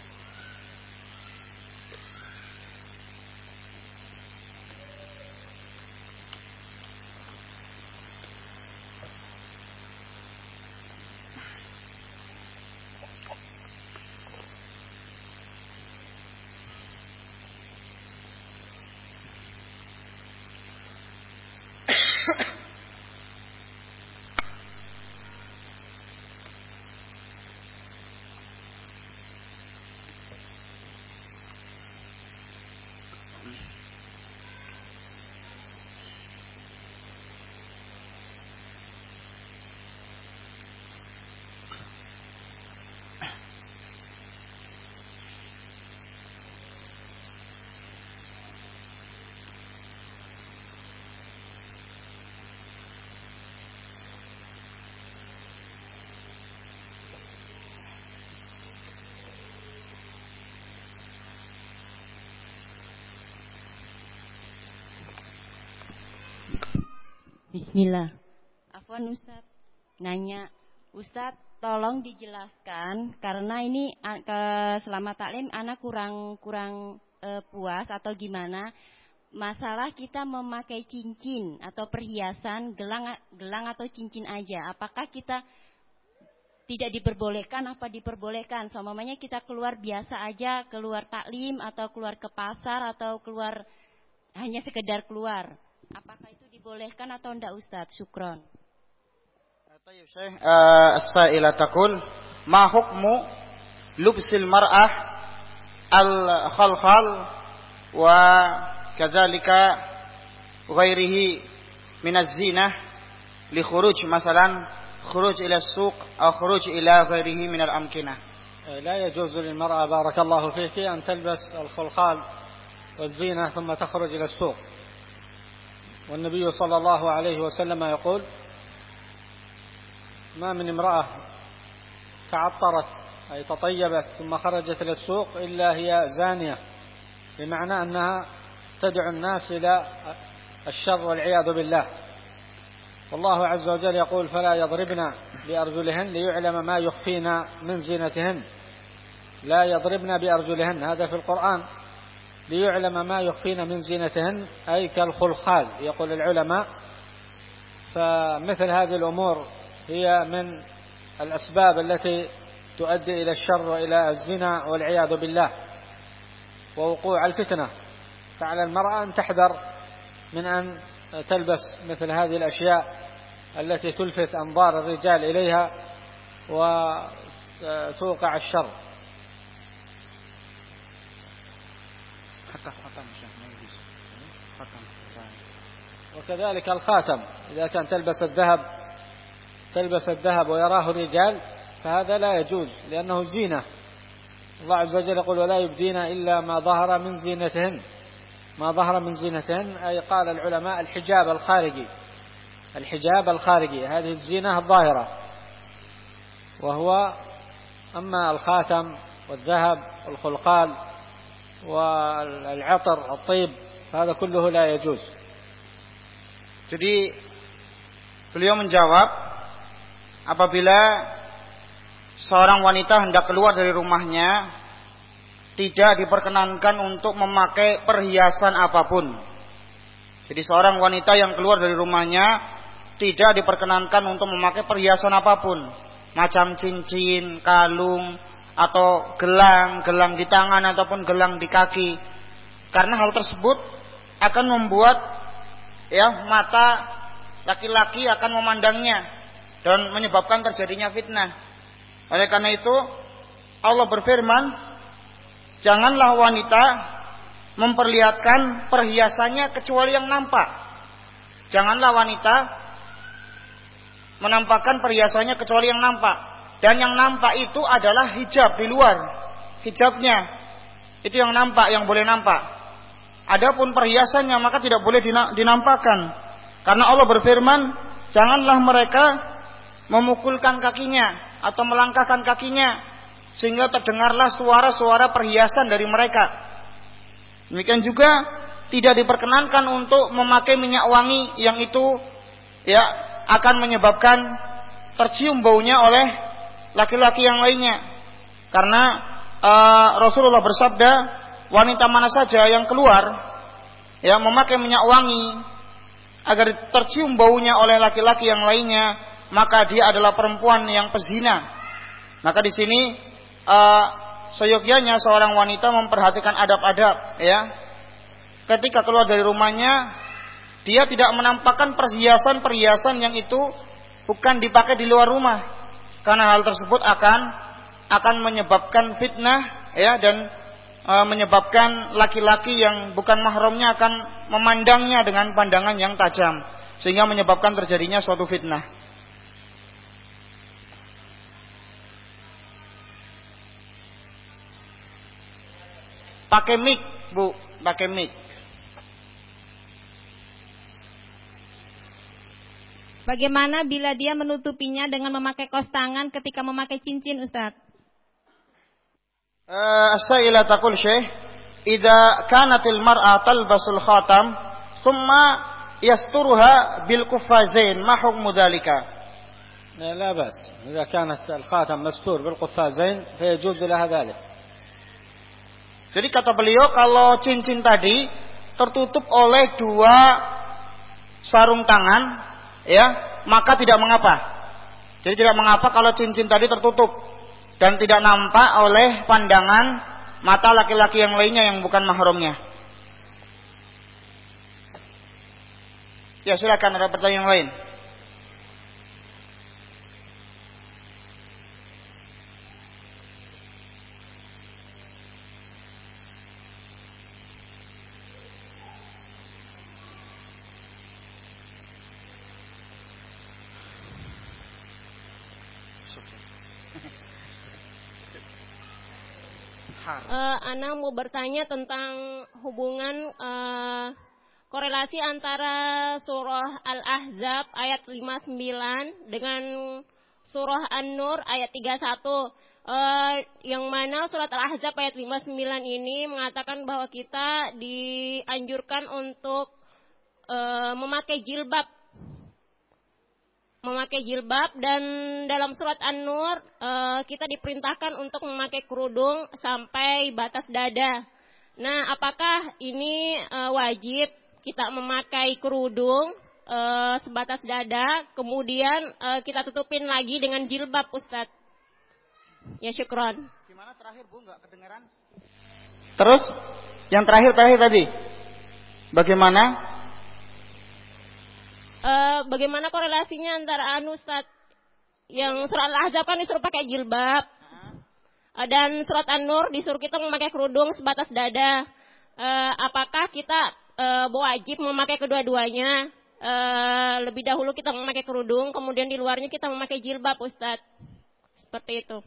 Bismillah. Afwan Ustaz, nanya, Ustaz tolong dijelaskan karena ini selama taklim anak kurang puas atau gimana masalah kita memakai cincin atau perhiasan gelang atau cincin aja. Apakah kita tidak diperbolehkan apa diperbolehkan? Seumpamanya kita keluar biasa aja, keluar taklim atau keluar ke pasar atau keluar hanya sekedar keluar. Apakah itu dibolehkan atau enggak Ustaz? Syukron. Tayyib Syekh, as-sa'ila taqul ma hukmu lubsil mar'ah al-khalkhal wa kadzalika ghairihi min az-zinah li khuruj masalan khuruj ila as-suq aw khuruj ila ghairihi min al-amkinah. لا يجوز للمرأة بارك الله فيك أن تلبس الخلخال والزينة ثم تخرج إلى السوق، والنبي صلى الله عليه وسلم يقول: ما من امرأة تعطرت أي تطيبت ثم خرجت إلى السوق إلا هي زانية، بمعنى أنها تدعو الناس إلى الشر والعياذ بالله. والله عز وجل يقول: فلا يضربن بأرجلهن ليعلم ما يخفين من زينتهن. لا يضربن بأرجلهن، هذا في القرآن، ليعلم ما يخفين من زينتهن أي كالخلخال يقول العلماء. فمثل هذه الأمور هي من الأسباب التي تؤدي إلى الشر وإلى الزنا والعياذ بالله ووقوع الفتنة. فعلى المرأة أن تحذر من أن تلبس مثل هذه الأشياء التي تلفت أنظار الرجال إليها وتوقع الشر. وكذلك الخاتم، إذا كان تلبس الذهب ويراه الرجال فهذا لا يجوز، لأنه زينة. الله عز وجل يقول: ولا يبدين إلا ما ظهر من زينتهن. ما ظهر من زينتهن أي قال العلماء الحجاب الخارجي، هذه الزينة الظاهرة. وهو أما الخاتم والذهب والخلقال والعطر الطيب هذا كله لا يجوز. Jadi beliau menjawab, apabila seorang wanita hendak keluar dari rumahnya, tidak diperkenankan untuk memakai perhiasan apapun. Jadi seorang wanita yang keluar dari rumahnya tidak diperkenankan untuk memakai perhiasan apapun, macam cincin, kalung, atau gelang di tangan ataupun gelang di kaki. Karena hal tersebut akan membuat mata laki-laki akan memandangnya dan menyebabkan terjadinya fitnah. Oleh karena itu Allah berfirman, janganlah wanita memperlihatkan perhiasannya kecuali yang nampak. Janganlah wanita menampakkan perhiasannya kecuali yang nampak. Dan yang nampak itu adalah hijab di luar. Hijabnya itu yang nampak, yang boleh nampak. Adapun perhiasannya maka tidak boleh dinampakkan. Karena Allah berfirman, janganlah mereka memukulkan kakinya atau melangkahkan kakinya sehingga terdengarlah suara-suara perhiasan dari mereka. Demikian juga tidak diperkenankan untuk memakai minyak wangi yang itu akan menyebabkan tercium baunya oleh laki-laki yang lainnya. Karena Rasulullah bersabda, wanita mana saja yang keluar memakai minyak wangi agar tercium baunya oleh laki-laki yang lainnya, maka dia adalah perempuan yang pezina. Maka di sini seyogyanya seorang wanita memperhatikan adab-adab ketika keluar dari rumahnya, dia tidak menampakkan perhiasan-perhiasan yang itu bukan dipakai di luar rumah, karena hal tersebut akan menyebabkan fitnah dan menyebabkan laki-laki yang bukan mahramnya akan memandangnya dengan pandangan yang tajam sehingga menyebabkan terjadinya suatu fitnah. Pakai mic, Bu, pakai mic. Bagaimana bila dia menutupinya dengan memakai kos tangan ketika memakai cincin, Ustaz? As-sa'ilah taqul Syekh, idza kanatil mar'a talbasul khatam thumma yasturuha bil quffazain ma hukmu dzalika? لا بأس، إذا كانت الخاتم مستور بالقفازين فيجوز لها ذلك. Jadi kata beliau, kalau cincin tadi tertutup oleh dua sarung tangan, maka tidak mengapa. Jadi tidak mengapa kalau cincin tadi tertutup dan tidak nampak oleh pandangan mata laki-laki yang lainnya yang bukan mahramnya. Ya, silakan, ada pertanyaan yang lain. Bihar. Ana mau bertanya tentang hubungan korelasi antara surah Al-Ahzab ayat 59 dengan surah An-Nur ayat 31. Yang mana surat Al-Ahzab ayat 59 ini mengatakan bahwa kita dianjurkan untuk memakai jilbab. Dan dalam surat An-Nur kita diperintahkan untuk memakai kerudung sampai batas dada. Nah, apakah ini wajib kita memakai kerudung sebatas dada, kemudian kita tutupin lagi dengan jilbab, Ustadz? Ya, syukron. Gimana terakhir Bu, nggak kedengaran? Terus yang terakhir tadi bagaimana? Bagaimana korelasinya antara Ustadz yang surat Al-Ahzab kan disuruh pakai jilbab, dan surat An-Nur disuruh kita memakai kerudung sebatas dada. Apakah kita wajib memakai kedua-duanya? Lebih dahulu kita memakai kerudung, kemudian di luarnya kita memakai jilbab, Ustadz. Seperti itu.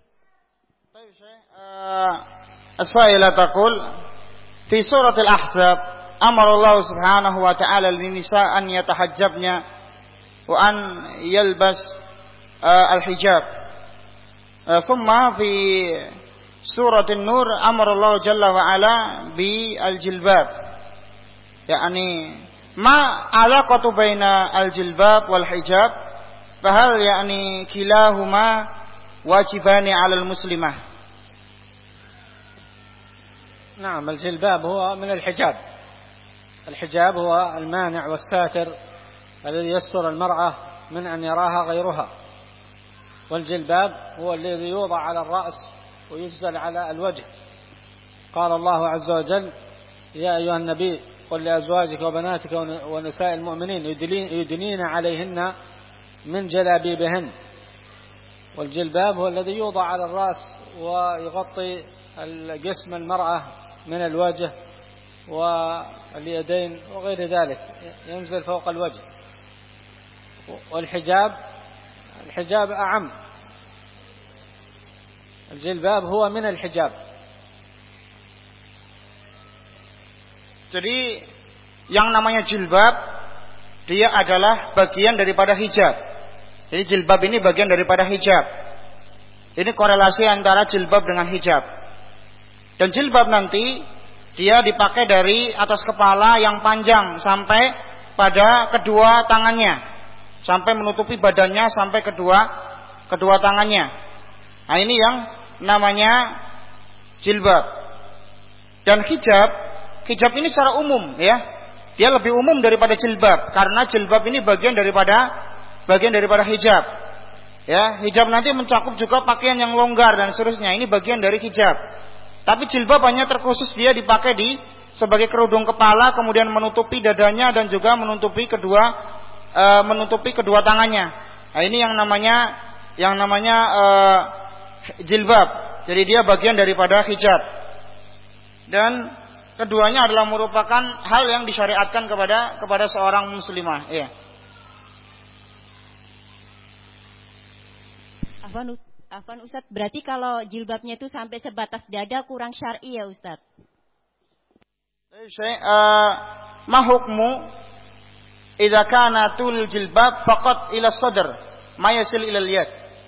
As-sa'ilah taqul fi surat Al-Ahzab amara Allah subhanahu wa ta'ala lin-nisa an yatahajjabna wa an yalbas al-hijab. Thumma fi surat An-Nur amara Allah jalla wa ala bi al-jilbab. Yani ma alaqatu baina al-jilbab wal hijab? Fahal yani kilahuma واجبان على المسلمة. نعم، الجلباب هو من الحجاب. الحجاب هو المانع والساتر الذي يستر المرأة من أن يراها غيرها، والجلباب هو الذي يوضع على الرأس ويسدل على الوجه. قال الله عز وجل: يا أيها النبي قل لأزواجك وبناتك ونساء المؤمنين يدنين عليهن من جلابيبهن. والجلباب هو الذي يوضع على الرأس ويغطي جسم المرأة من الوجه واليدين وغير ذلك، ينزل فوق الوجه. والحجاب أعم. الجلباب هو من الحجاب. Jadi yang namanya jilbab dia adalah bagian daripada hijab. Jadi jilbab ini bagian daripada hijab. Ini korelasi antara jilbab dengan hijab. Dan jilbab nanti dia dipakai dari atas kepala yang panjang sampai pada kedua tangannya, sampai menutupi badannya sampai kedua tangannya. Nah, ini yang namanya jilbab. Dan hijab ini secara umum ya. Dia lebih umum daripada jilbab karena jilbab ini bagian daripada hijab. Ya, hijab nanti mencakup juga pakaian yang longgar dan seterusnya. Ini bagian dari hijab. Tapi jilbab hanya terkhusus dia dipakai sebagai kerudung kepala, kemudian menutupi dadanya dan juga menutupi kedua tangannya. Nah, ini yang namanya jilbab. Jadi dia bagian daripada hijab. Dan keduanya adalah merupakan hal yang disyariatkan kepada seorang muslimah. Ya. Afwan Ustaz, berarti kalau jilbabnya itu sampai sebatas dada kurang syar'i ya Ustaz? Ma hukmu idza kana tul jilbab faqat ila sadr ma yasil ila al-yad?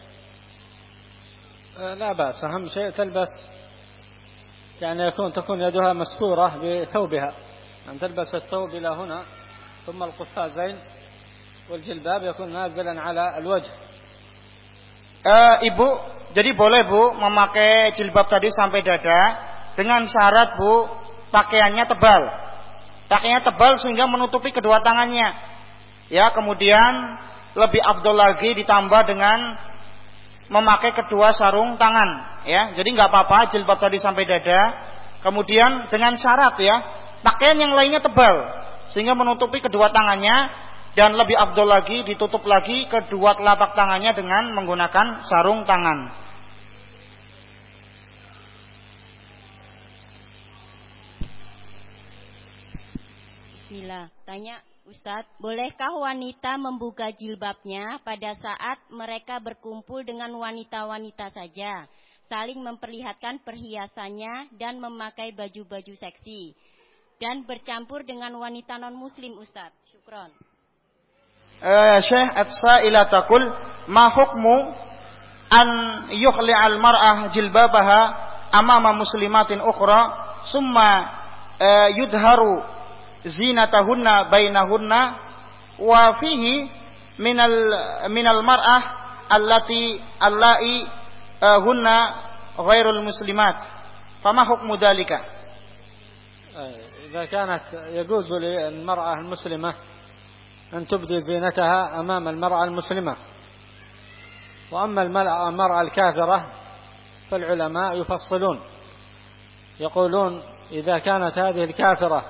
لا بأس. أهم شيء تلبس يعني تكون يدها مستورة بثوبها، أن تلبس الثوب إلى هنا ثم القفازين والجلباب يكون نازلا على الوجه. Ibu, jadi boleh Bu memakai jilbab tadi sampai dada dengan syarat Bu pakaiannya tebal. Pakaiannya tebal sehingga menutupi kedua tangannya. Ya, kemudian lebih afdol lagi ditambah dengan memakai kedua sarung tangan. Ya, jadi nggak apa-apa jilbab tadi sampai dada. Kemudian dengan syarat ya pakaian yang lainnya tebal sehingga menutupi kedua tangannya. Dan lebih afdol lagi ditutup lagi kedua telapak tangannya dengan menggunakan sarung tangan. Bismillah. Tanya Ustadz, bolehkah wanita membuka jilbabnya pada saat mereka berkumpul dengan wanita-wanita saja? saling memperlihatkan perhiasannya dan memakai baju-baju seksi dan bercampur dengan wanita non-muslim, Ustaz. Syukron. Syekh At-Sa'ila taqul ma hukmu an yukhli'al mar'ah jilbabaha amama muslimatin ukhra summa yudharu zinatahunna bainahunna wa fihi minal mar'ah allai hunna ghairul muslimat fama hukmu dhalika. إذا كانت يجوز للمرأة المسلمة أن تبدي زينتها أمام المرأة المسلمة، وأما المرأة الكافرة فالعلماء يفصلون، يقولون إذا كانت هذه الكافرة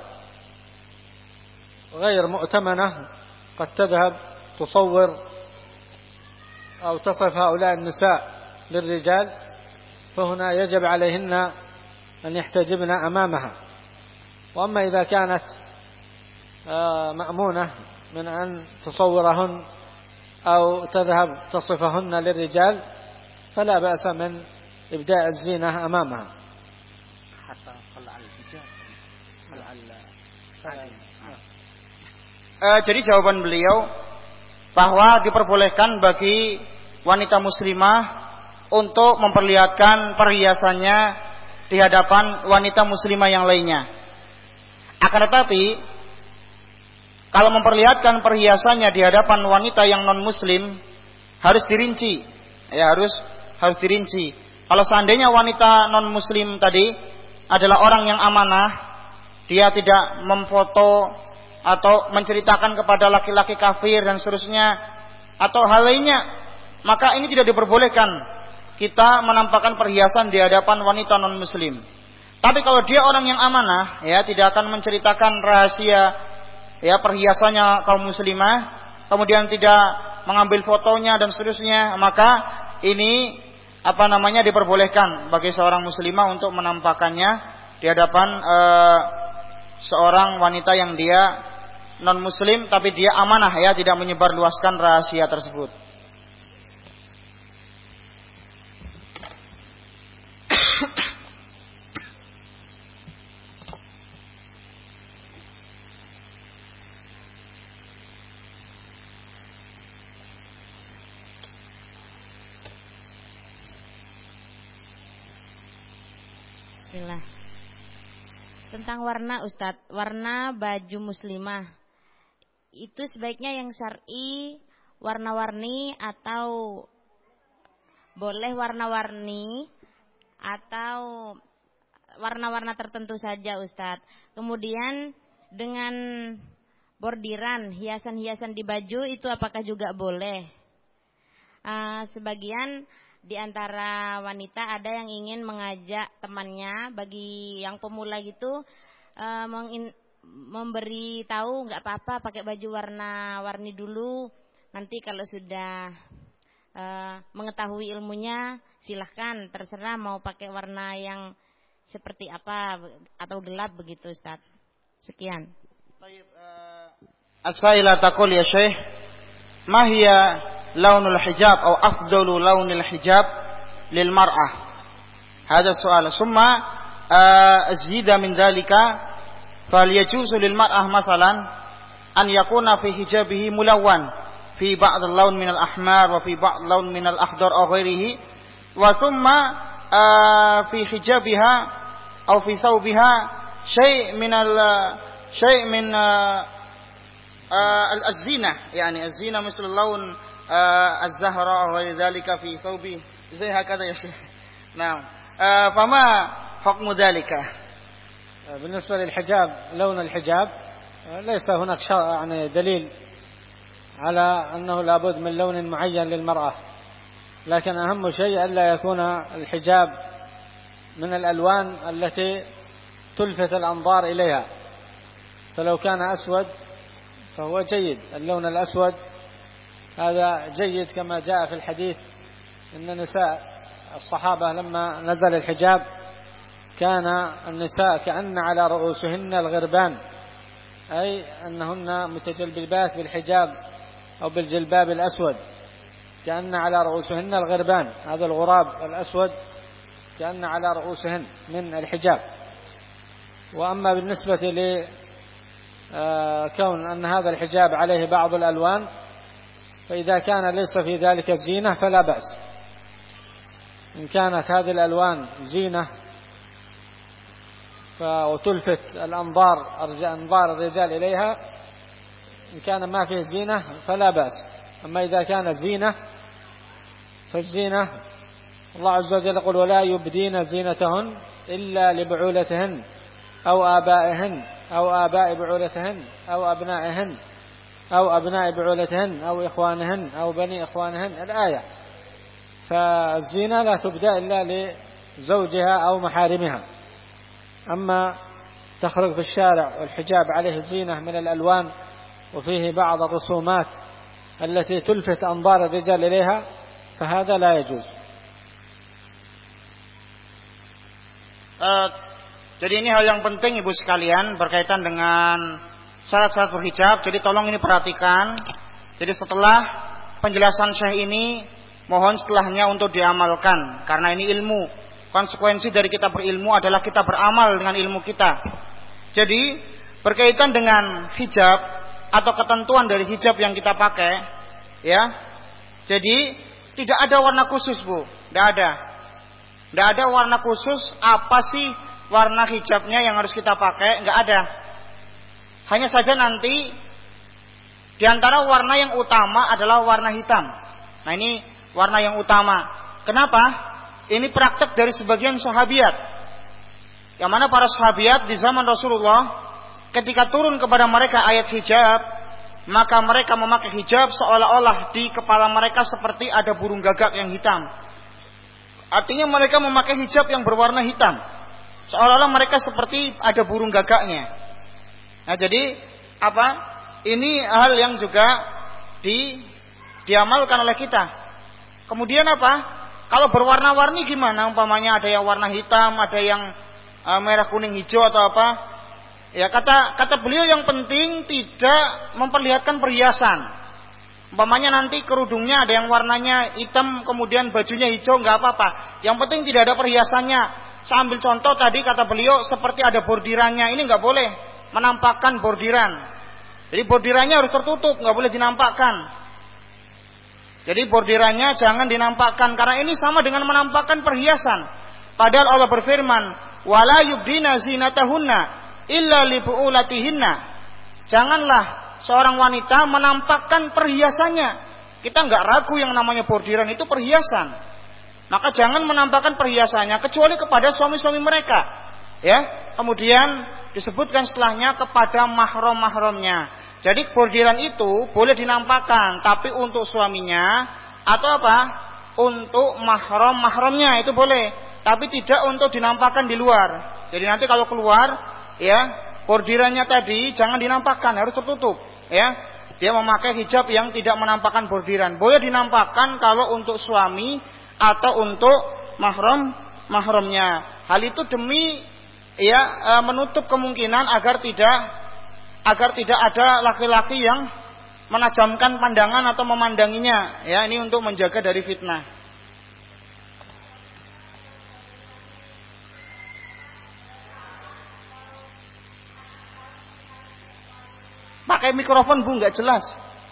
غير مؤتمنة قد تذهب تصور أو تصف هؤلاء النساء للرجال، فهنا يجب عليهن أن يحتجبن أمامها. وأما إذا كانت مأمونة من أن تصورهن أو تذهب تصفهن للرجال فلا بأس من إبداء الزينة أمامها. Jadi jawaban beliau bahwa diperbolehkan bagi wanita muslimah untuk memperlihatkan perhiasannya di hadapan wanita muslimah yang lainnya. Akan tetapi kalau memperlihatkan perhiasannya di hadapan wanita yang non muslim harus dirinci. Ya, harus dirinci. Kalau seandainya wanita non muslim tadi adalah orang yang amanah, dia tidak memfoto atau menceritakan kepada laki-laki kafir dan seterusnya atau hal lainnya, maka ini tidak diperbolehkan kita menampakkan perhiasan di hadapan wanita non muslim. Tapi kalau dia orang yang amanah, ya tidak akan menceritakan rahasia ya perhiasannya kaum muslimah, kemudian tidak mengambil fotonya dan seterusnya, maka ini diperbolehkan bagi seorang muslimah untuk menampakkannya di hadapan seorang wanita yang dia non muslim tapi dia amanah, ya tidak menyebarluaskan rahasia tersebut. Bismillah. Tentang warna, Ustadz, warna baju muslimah itu sebaiknya yang syar'i warna-warni atau boleh warna-warni atau warna-warna tertentu saja, Ustadz. Kemudian dengan bordiran, hiasan-hiasan di baju itu apakah juga boleh? Sebagian di antara wanita ada yang ingin mengajak temannya, bagi yang pemula gitu, memberi tahu nggak apa-apa pakai baju warna-warni dulu. Nanti kalau sudah mengetahui ilmunya, silahkan terserah mau pakai warna yang seperti apa atau gelap begitu, Ustaz. Sekian. As-saila taqul ya Syekh, ma hiya launul hijab atau afdalu launil hijab lil mar'ah? Hada soal. Summa zida min dalika fal yajuzu lil mar'ah masalan an yakuna fi hijabihi mulawwan fi ba'd al-lawn min al-ahmar wa fi ba'd al-lawn min al-akhdar aw ghairihi wa thumma fi hijabiha aw fi thawbiha syai' min al-zina, yani az-zina misl al-lawn الزهراء وغير ذلك في ثوبه زي هكذا يا شيخ. نعم. فما حكم ذلك؟ بالنسبة للحجاب، لون الحجاب ليس هناك يعني دليل على أنه لابد من لون معين للمرأة، لكن أهم شيء ألا يكون الحجاب من الألوان التي تلفت الأنظار إليها، فلو كان أسود فهو جيد، اللون الأسود هذا جيد كما جاء في الحديث إن نساء الصحابة لما نزل الحجاب كان النساء كأن على رؤوسهن الغربان، أي أنهن متجلبات بالحجاب أو بالجلباب الأسود، كأن على رؤوسهن الغربان، هذا الغراب الأسود كأن على رؤوسهن من الحجاب. وأما بالنسبة لكون أن هذا الحجاب عليه بعض الألوان، فإذا كان ليس في ذلك الزينة فلا بأس. إن كانت هذه الألوان زينة وتلفت أنظار الرجال إليها، إن كان ما فيه زينة فلا بأس. أما إذا كان زينة فالزينة الله عز وجل يقول: ولا يبدين زينتهن إلا لبعولتهن أو آبائهن أو آباء بعولتهن أو أبنائهن أو أبناء بعولتهن أو إخوانهن أو بني إخوانهن، الآية. فالزينة لا تبدأ إلا لزوجها أو محارمها. أما تخرج في الشارع والحجاب عليه زينة من الألوان وفيه بعض الرسومات التي تلفت أنظار الرجال إليها، فهذا لا يجوز. Jadi ini hal yang penting ibu sekalian berkaitan dengan syarat-syarat berhijab. Jadi tolong ini perhatikan. Jadi setelah penjelasan Syekh ini, mohon setelahnya untuk diamalkan, karena ini ilmu. Konsekuensi dari kita berilmu adalah kita beramal dengan ilmu kita. Jadi berkaitan dengan hijab atau ketentuan dari hijab yang kita pakai, ya. Jadi tidak ada warna khusus, Bu. Tidak ada warna khusus. Apa sih warna hijabnya yang harus kita pakai? Enggak ada. Hanya saja nanti di antara warna yang utama adalah warna hitam. Nah, ini warna yang utama. Kenapa? Ini praktek dari sebagian sahabiat. Yang mana para sahabiat di zaman Rasulullah, ketika turun kepada mereka ayat hijab, maka mereka memakai hijab seolah-olah di kepala mereka seperti ada burung gagak yang hitam. Artinya mereka memakai hijab yang berwarna hitam, seolah-olah mereka seperti ada burung gagaknya. Nah, jadi apa? Ini hal yang juga diamalkan oleh kita. Kemudian apa? Kalau berwarna-warni gimana? Umpamanya ada yang warna hitam, ada yang merah, kuning, hijau atau apa? Ya, kata beliau yang penting tidak memperlihatkan perhiasan. Umpamanya nanti kerudungnya ada yang warnanya hitam, kemudian bajunya hijau, nggak apa-apa. Yang penting tidak ada perhiasannya. Saya ambil contoh tadi kata beliau seperti ada bordirannya. Ini nggak boleh menampakkan bordiran. Jadi bordirannya harus tertutup, nggak boleh dinampakkan. Jadi bordirannya jangan dinampakkan, karena ini sama dengan menampakkan perhiasan. Padahal Allah berfirman, wala yubdina zinatahunna illa libu'ulatihinna. Janganlah seorang wanita menampakkan perhiasannya. Kita nggak ragu yang namanya bordiran itu perhiasan. Maka jangan menampakkan perhiasannya kecuali kepada suami-suami mereka. Ya, kemudian disebutkan setelahnya kepada mahram-mahramnya. Jadi bordiran itu boleh dinampakkan, tapi untuk suaminya atau apa? Untuk mahram-mahramnya itu boleh, tapi tidak untuk dinampakkan di luar. Jadi nanti kalau keluar, ya, bordirannya tadi jangan dinampakkan, harus tertutup, ya. Dia memakai hijab yang tidak menampakkan bordiran. Boleh dinampakkan kalau untuk suami atau untuk mahram-mahramnya. Hal itu demi ya menutup kemungkinan agar tidak ada laki-laki yang menajamkan pandangan atau memandanginya. Ya, ini untuk menjaga dari fitnah. Pakai mikrofon, Bu, nggak jelas.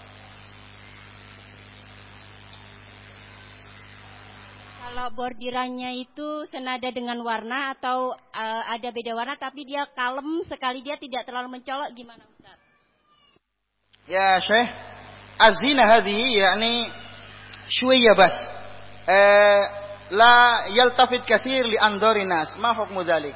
Kalau bordirannya itu senada dengan warna atau ada beda warna tapi dia kalem sekali, dia tidak terlalu mencolok, gimana Ustaz? Ya Syekh, azina hadhihi yani shwiyya bas. La yaltafit kathir li andari nas. Ma hukmu dhalik?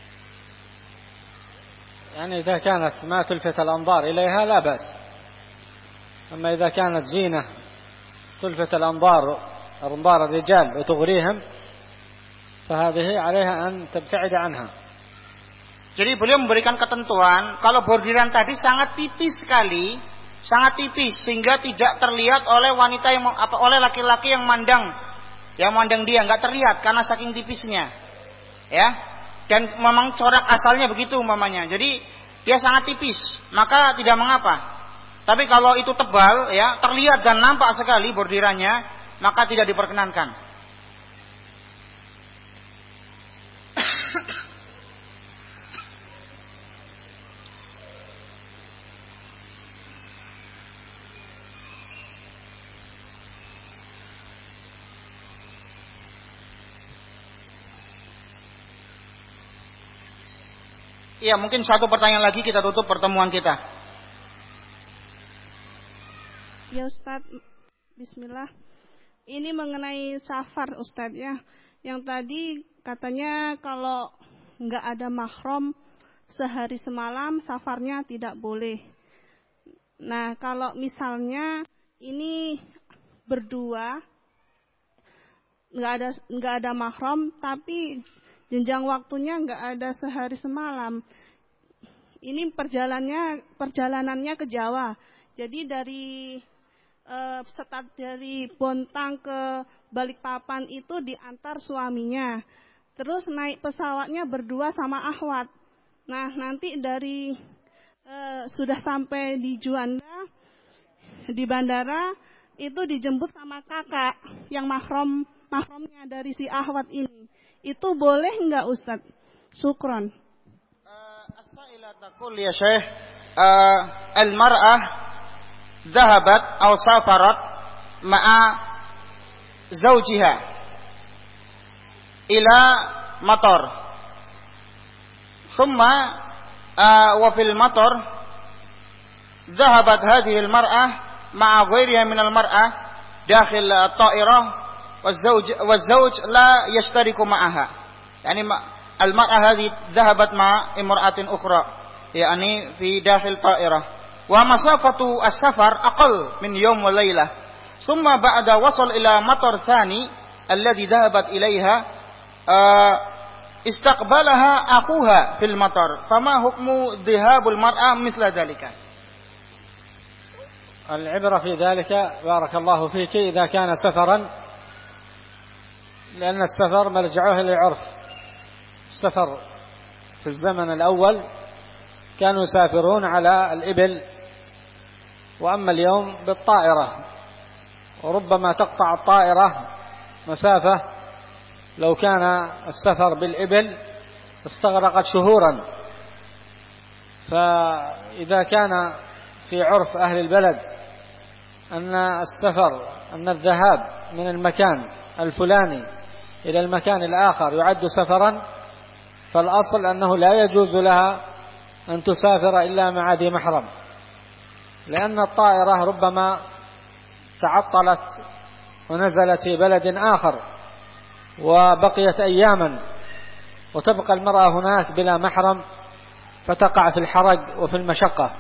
يعني إذا كانت ما تلفت الأنظار إليها لا بأس. أما إذا كانت زينة تلفت أنظار الرجال وتغريهم فهذه عليها أن تبتعد عنها. Jadi beliau memberikan ketentuan kalau bordiran tadi sangat tipis sekali, sangat tipis sehingga tidak terlihat oleh wanita yang oleh laki-laki yang mandang dia, nggak terlihat karena saking tipisnya, ya. Dan memang corak asalnya begitu umpamanya. Jadi dia sangat tipis, maka tidak mengapa. Tapi kalau itu tebal, ya, terlihat dan nampak sekali bordirannya, maka tidak diperkenankan. Iya, mungkin satu pertanyaan lagi kita tutup pertemuan kita. Ya Ustadz, bismillah. Ini mengenai safar Ustadz ya. Yang tadi katanya kalau nggak ada mahram sehari semalam safarnya tidak boleh. Nah kalau misalnya ini berdua nggak ada mahram tapi jenjang waktunya nggak ada sehari semalam. Ini perjalanannya ke Jawa. Jadi dari Bontang ke Balikpapan itu diantar suaminya. Terus naik pesawatnya berdua sama akhwat. Nah nanti sudah sampai di Juanda, di bandara itu dijemput sama kakak yang mahramnya dari si akhwat ini. Itu boleh enggak Ustaz? Syukron. As-sa'ilah taqul ya Syekh, al-mar'ah dhahabat aw safarat ma'a zawjiha ila matar. Thumma wa fil matar dhahabat hadhihi al-mar'ah ma'a ghayriha min al-mar'ah dakhil at-ta'irah والزوج لا يشترك معها يعني المرأة هذه ذهبت مع امرأة أخرى يعني في داخل طائرة ومسافة السفر أقل من يوم وليلة ثم بعد وصل إلى مطار ثاني الذي ذهبت إليها استقبلها أخوها في المطار فما حكم ذهاب المرأة مثل ذلك؟ العبرة في ذلك بارك الله فيك إذا كان سفرا، لأن السفر مرجعه إلى العرف. السفر في الزمن الأول كانوا يسافرون على الإبل، وأما اليوم بالطائرة، وربما تقطع الطائرة مسافة لو كان السفر بالإبل استغرقت شهورا. فإذا كان في عرف أهل البلد أن الذهاب من المكان الفلاني إلى المكان الآخر يعد سفرا، فالأصل أنه لا يجوز لها أن تسافر إلا مع ذي محرم، لأن الطائرة ربما تعطلت ونزلت في بلد آخر وبقيت أياما، وتبقى المرأة هناك بلا محرم فتقع في الحرج وفي المشقة،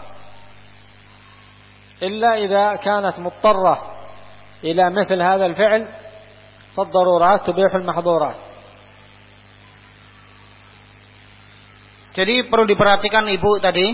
إلا إذا كانت مضطرة إلى مثل هذا الفعل فالضرورات تبيح المحظورات. Jadi perlu diperhatikan ibu tadi,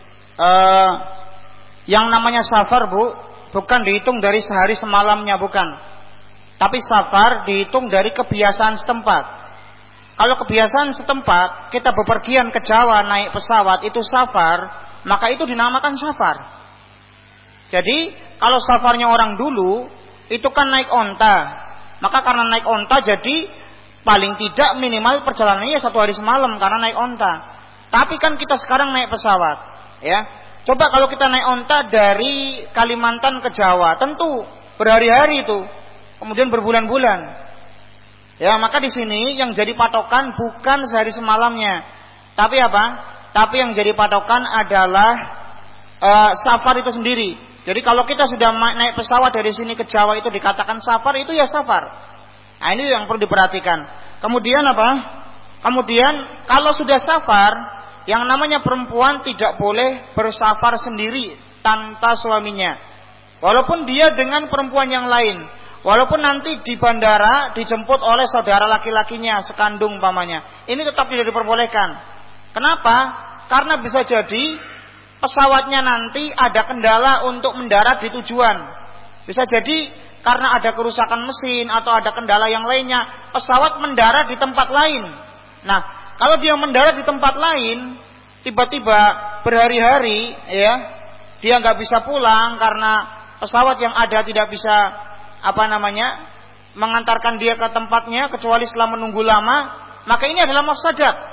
yang namanya safar bu, bukan dihitung dari sehari semalamnya, bukan. Tapi safar dihitung dari kebiasaan setempat. Kalau kebiasaan setempat, kita bepergian ke Jawa naik pesawat, itu safar, maka itu dinamakan safar. Jadi kalau safarnya orang dulu, itu kan naik onta. Maka karena naik onta jadi paling tidak minimal perjalanannya 1 hari semalam karena naik onta. Tapi kan kita sekarang naik pesawat, ya. Coba kalau kita naik onta dari Kalimantan ke Jawa, tentu berhari-hari itu, kemudian berbulan-bulan. Ya, maka di sini yang jadi patokan bukan sehari semalamnya, tapi apa? Tapi yang jadi patokan adalah safar itu sendiri. Jadi kalau kita sudah naik pesawat dari sini ke Jawa itu dikatakan safar, itu ya safar. Nah ini yang perlu diperhatikan. Kemudian apa? Kemudian kalau sudah safar, yang namanya perempuan tidak boleh bersafar sendiri tanpa suaminya. Walaupun dia dengan perempuan yang lain. Walaupun nanti di bandara dijemput oleh saudara laki-lakinya, sekandung umpamanya. Ini tetap tidak diperbolehkan. Kenapa? Karena bisa jadi pesawatnya nanti ada kendala untuk mendarat di tujuan. Bisa jadi karena ada kerusakan mesin atau ada kendala yang lainnya, pesawat mendarat di tempat lain. Nah, kalau dia mendarat di tempat lain, tiba-tiba berhari-hari, ya, dia nggak bisa pulang karena pesawat yang ada tidak bisa mengantarkan dia ke tempatnya kecuali setelah menunggu lama, maka ini adalah mafsadat.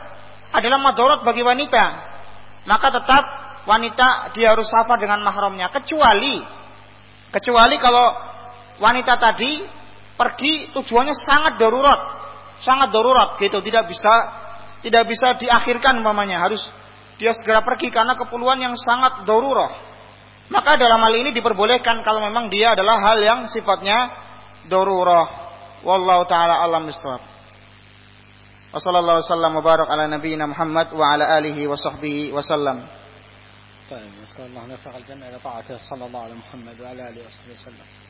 adalah madarat bagi wanita, maka tetap wanita dia harus safar dengan mahramnya, kecuali kalau wanita tadi pergi tujuannya sangat darurat gitu, tidak bisa diakhirkan umpamanya, harus dia segera pergi karena keperluan yang sangat darurat. Maka dalam hal ini diperbolehkan kalau memang dia adalah hal yang sifatnya darurat. Wallahu taala alam bissawab. Wassallallahu wasallam wa barak ala nabiyyina Muhammad wa ala alihi wa sahbihi wasallam. طيب نسأل الله أن يوفق الجميع لطاعته صلى الله على محمد وعلى آله وصحبه وسلم.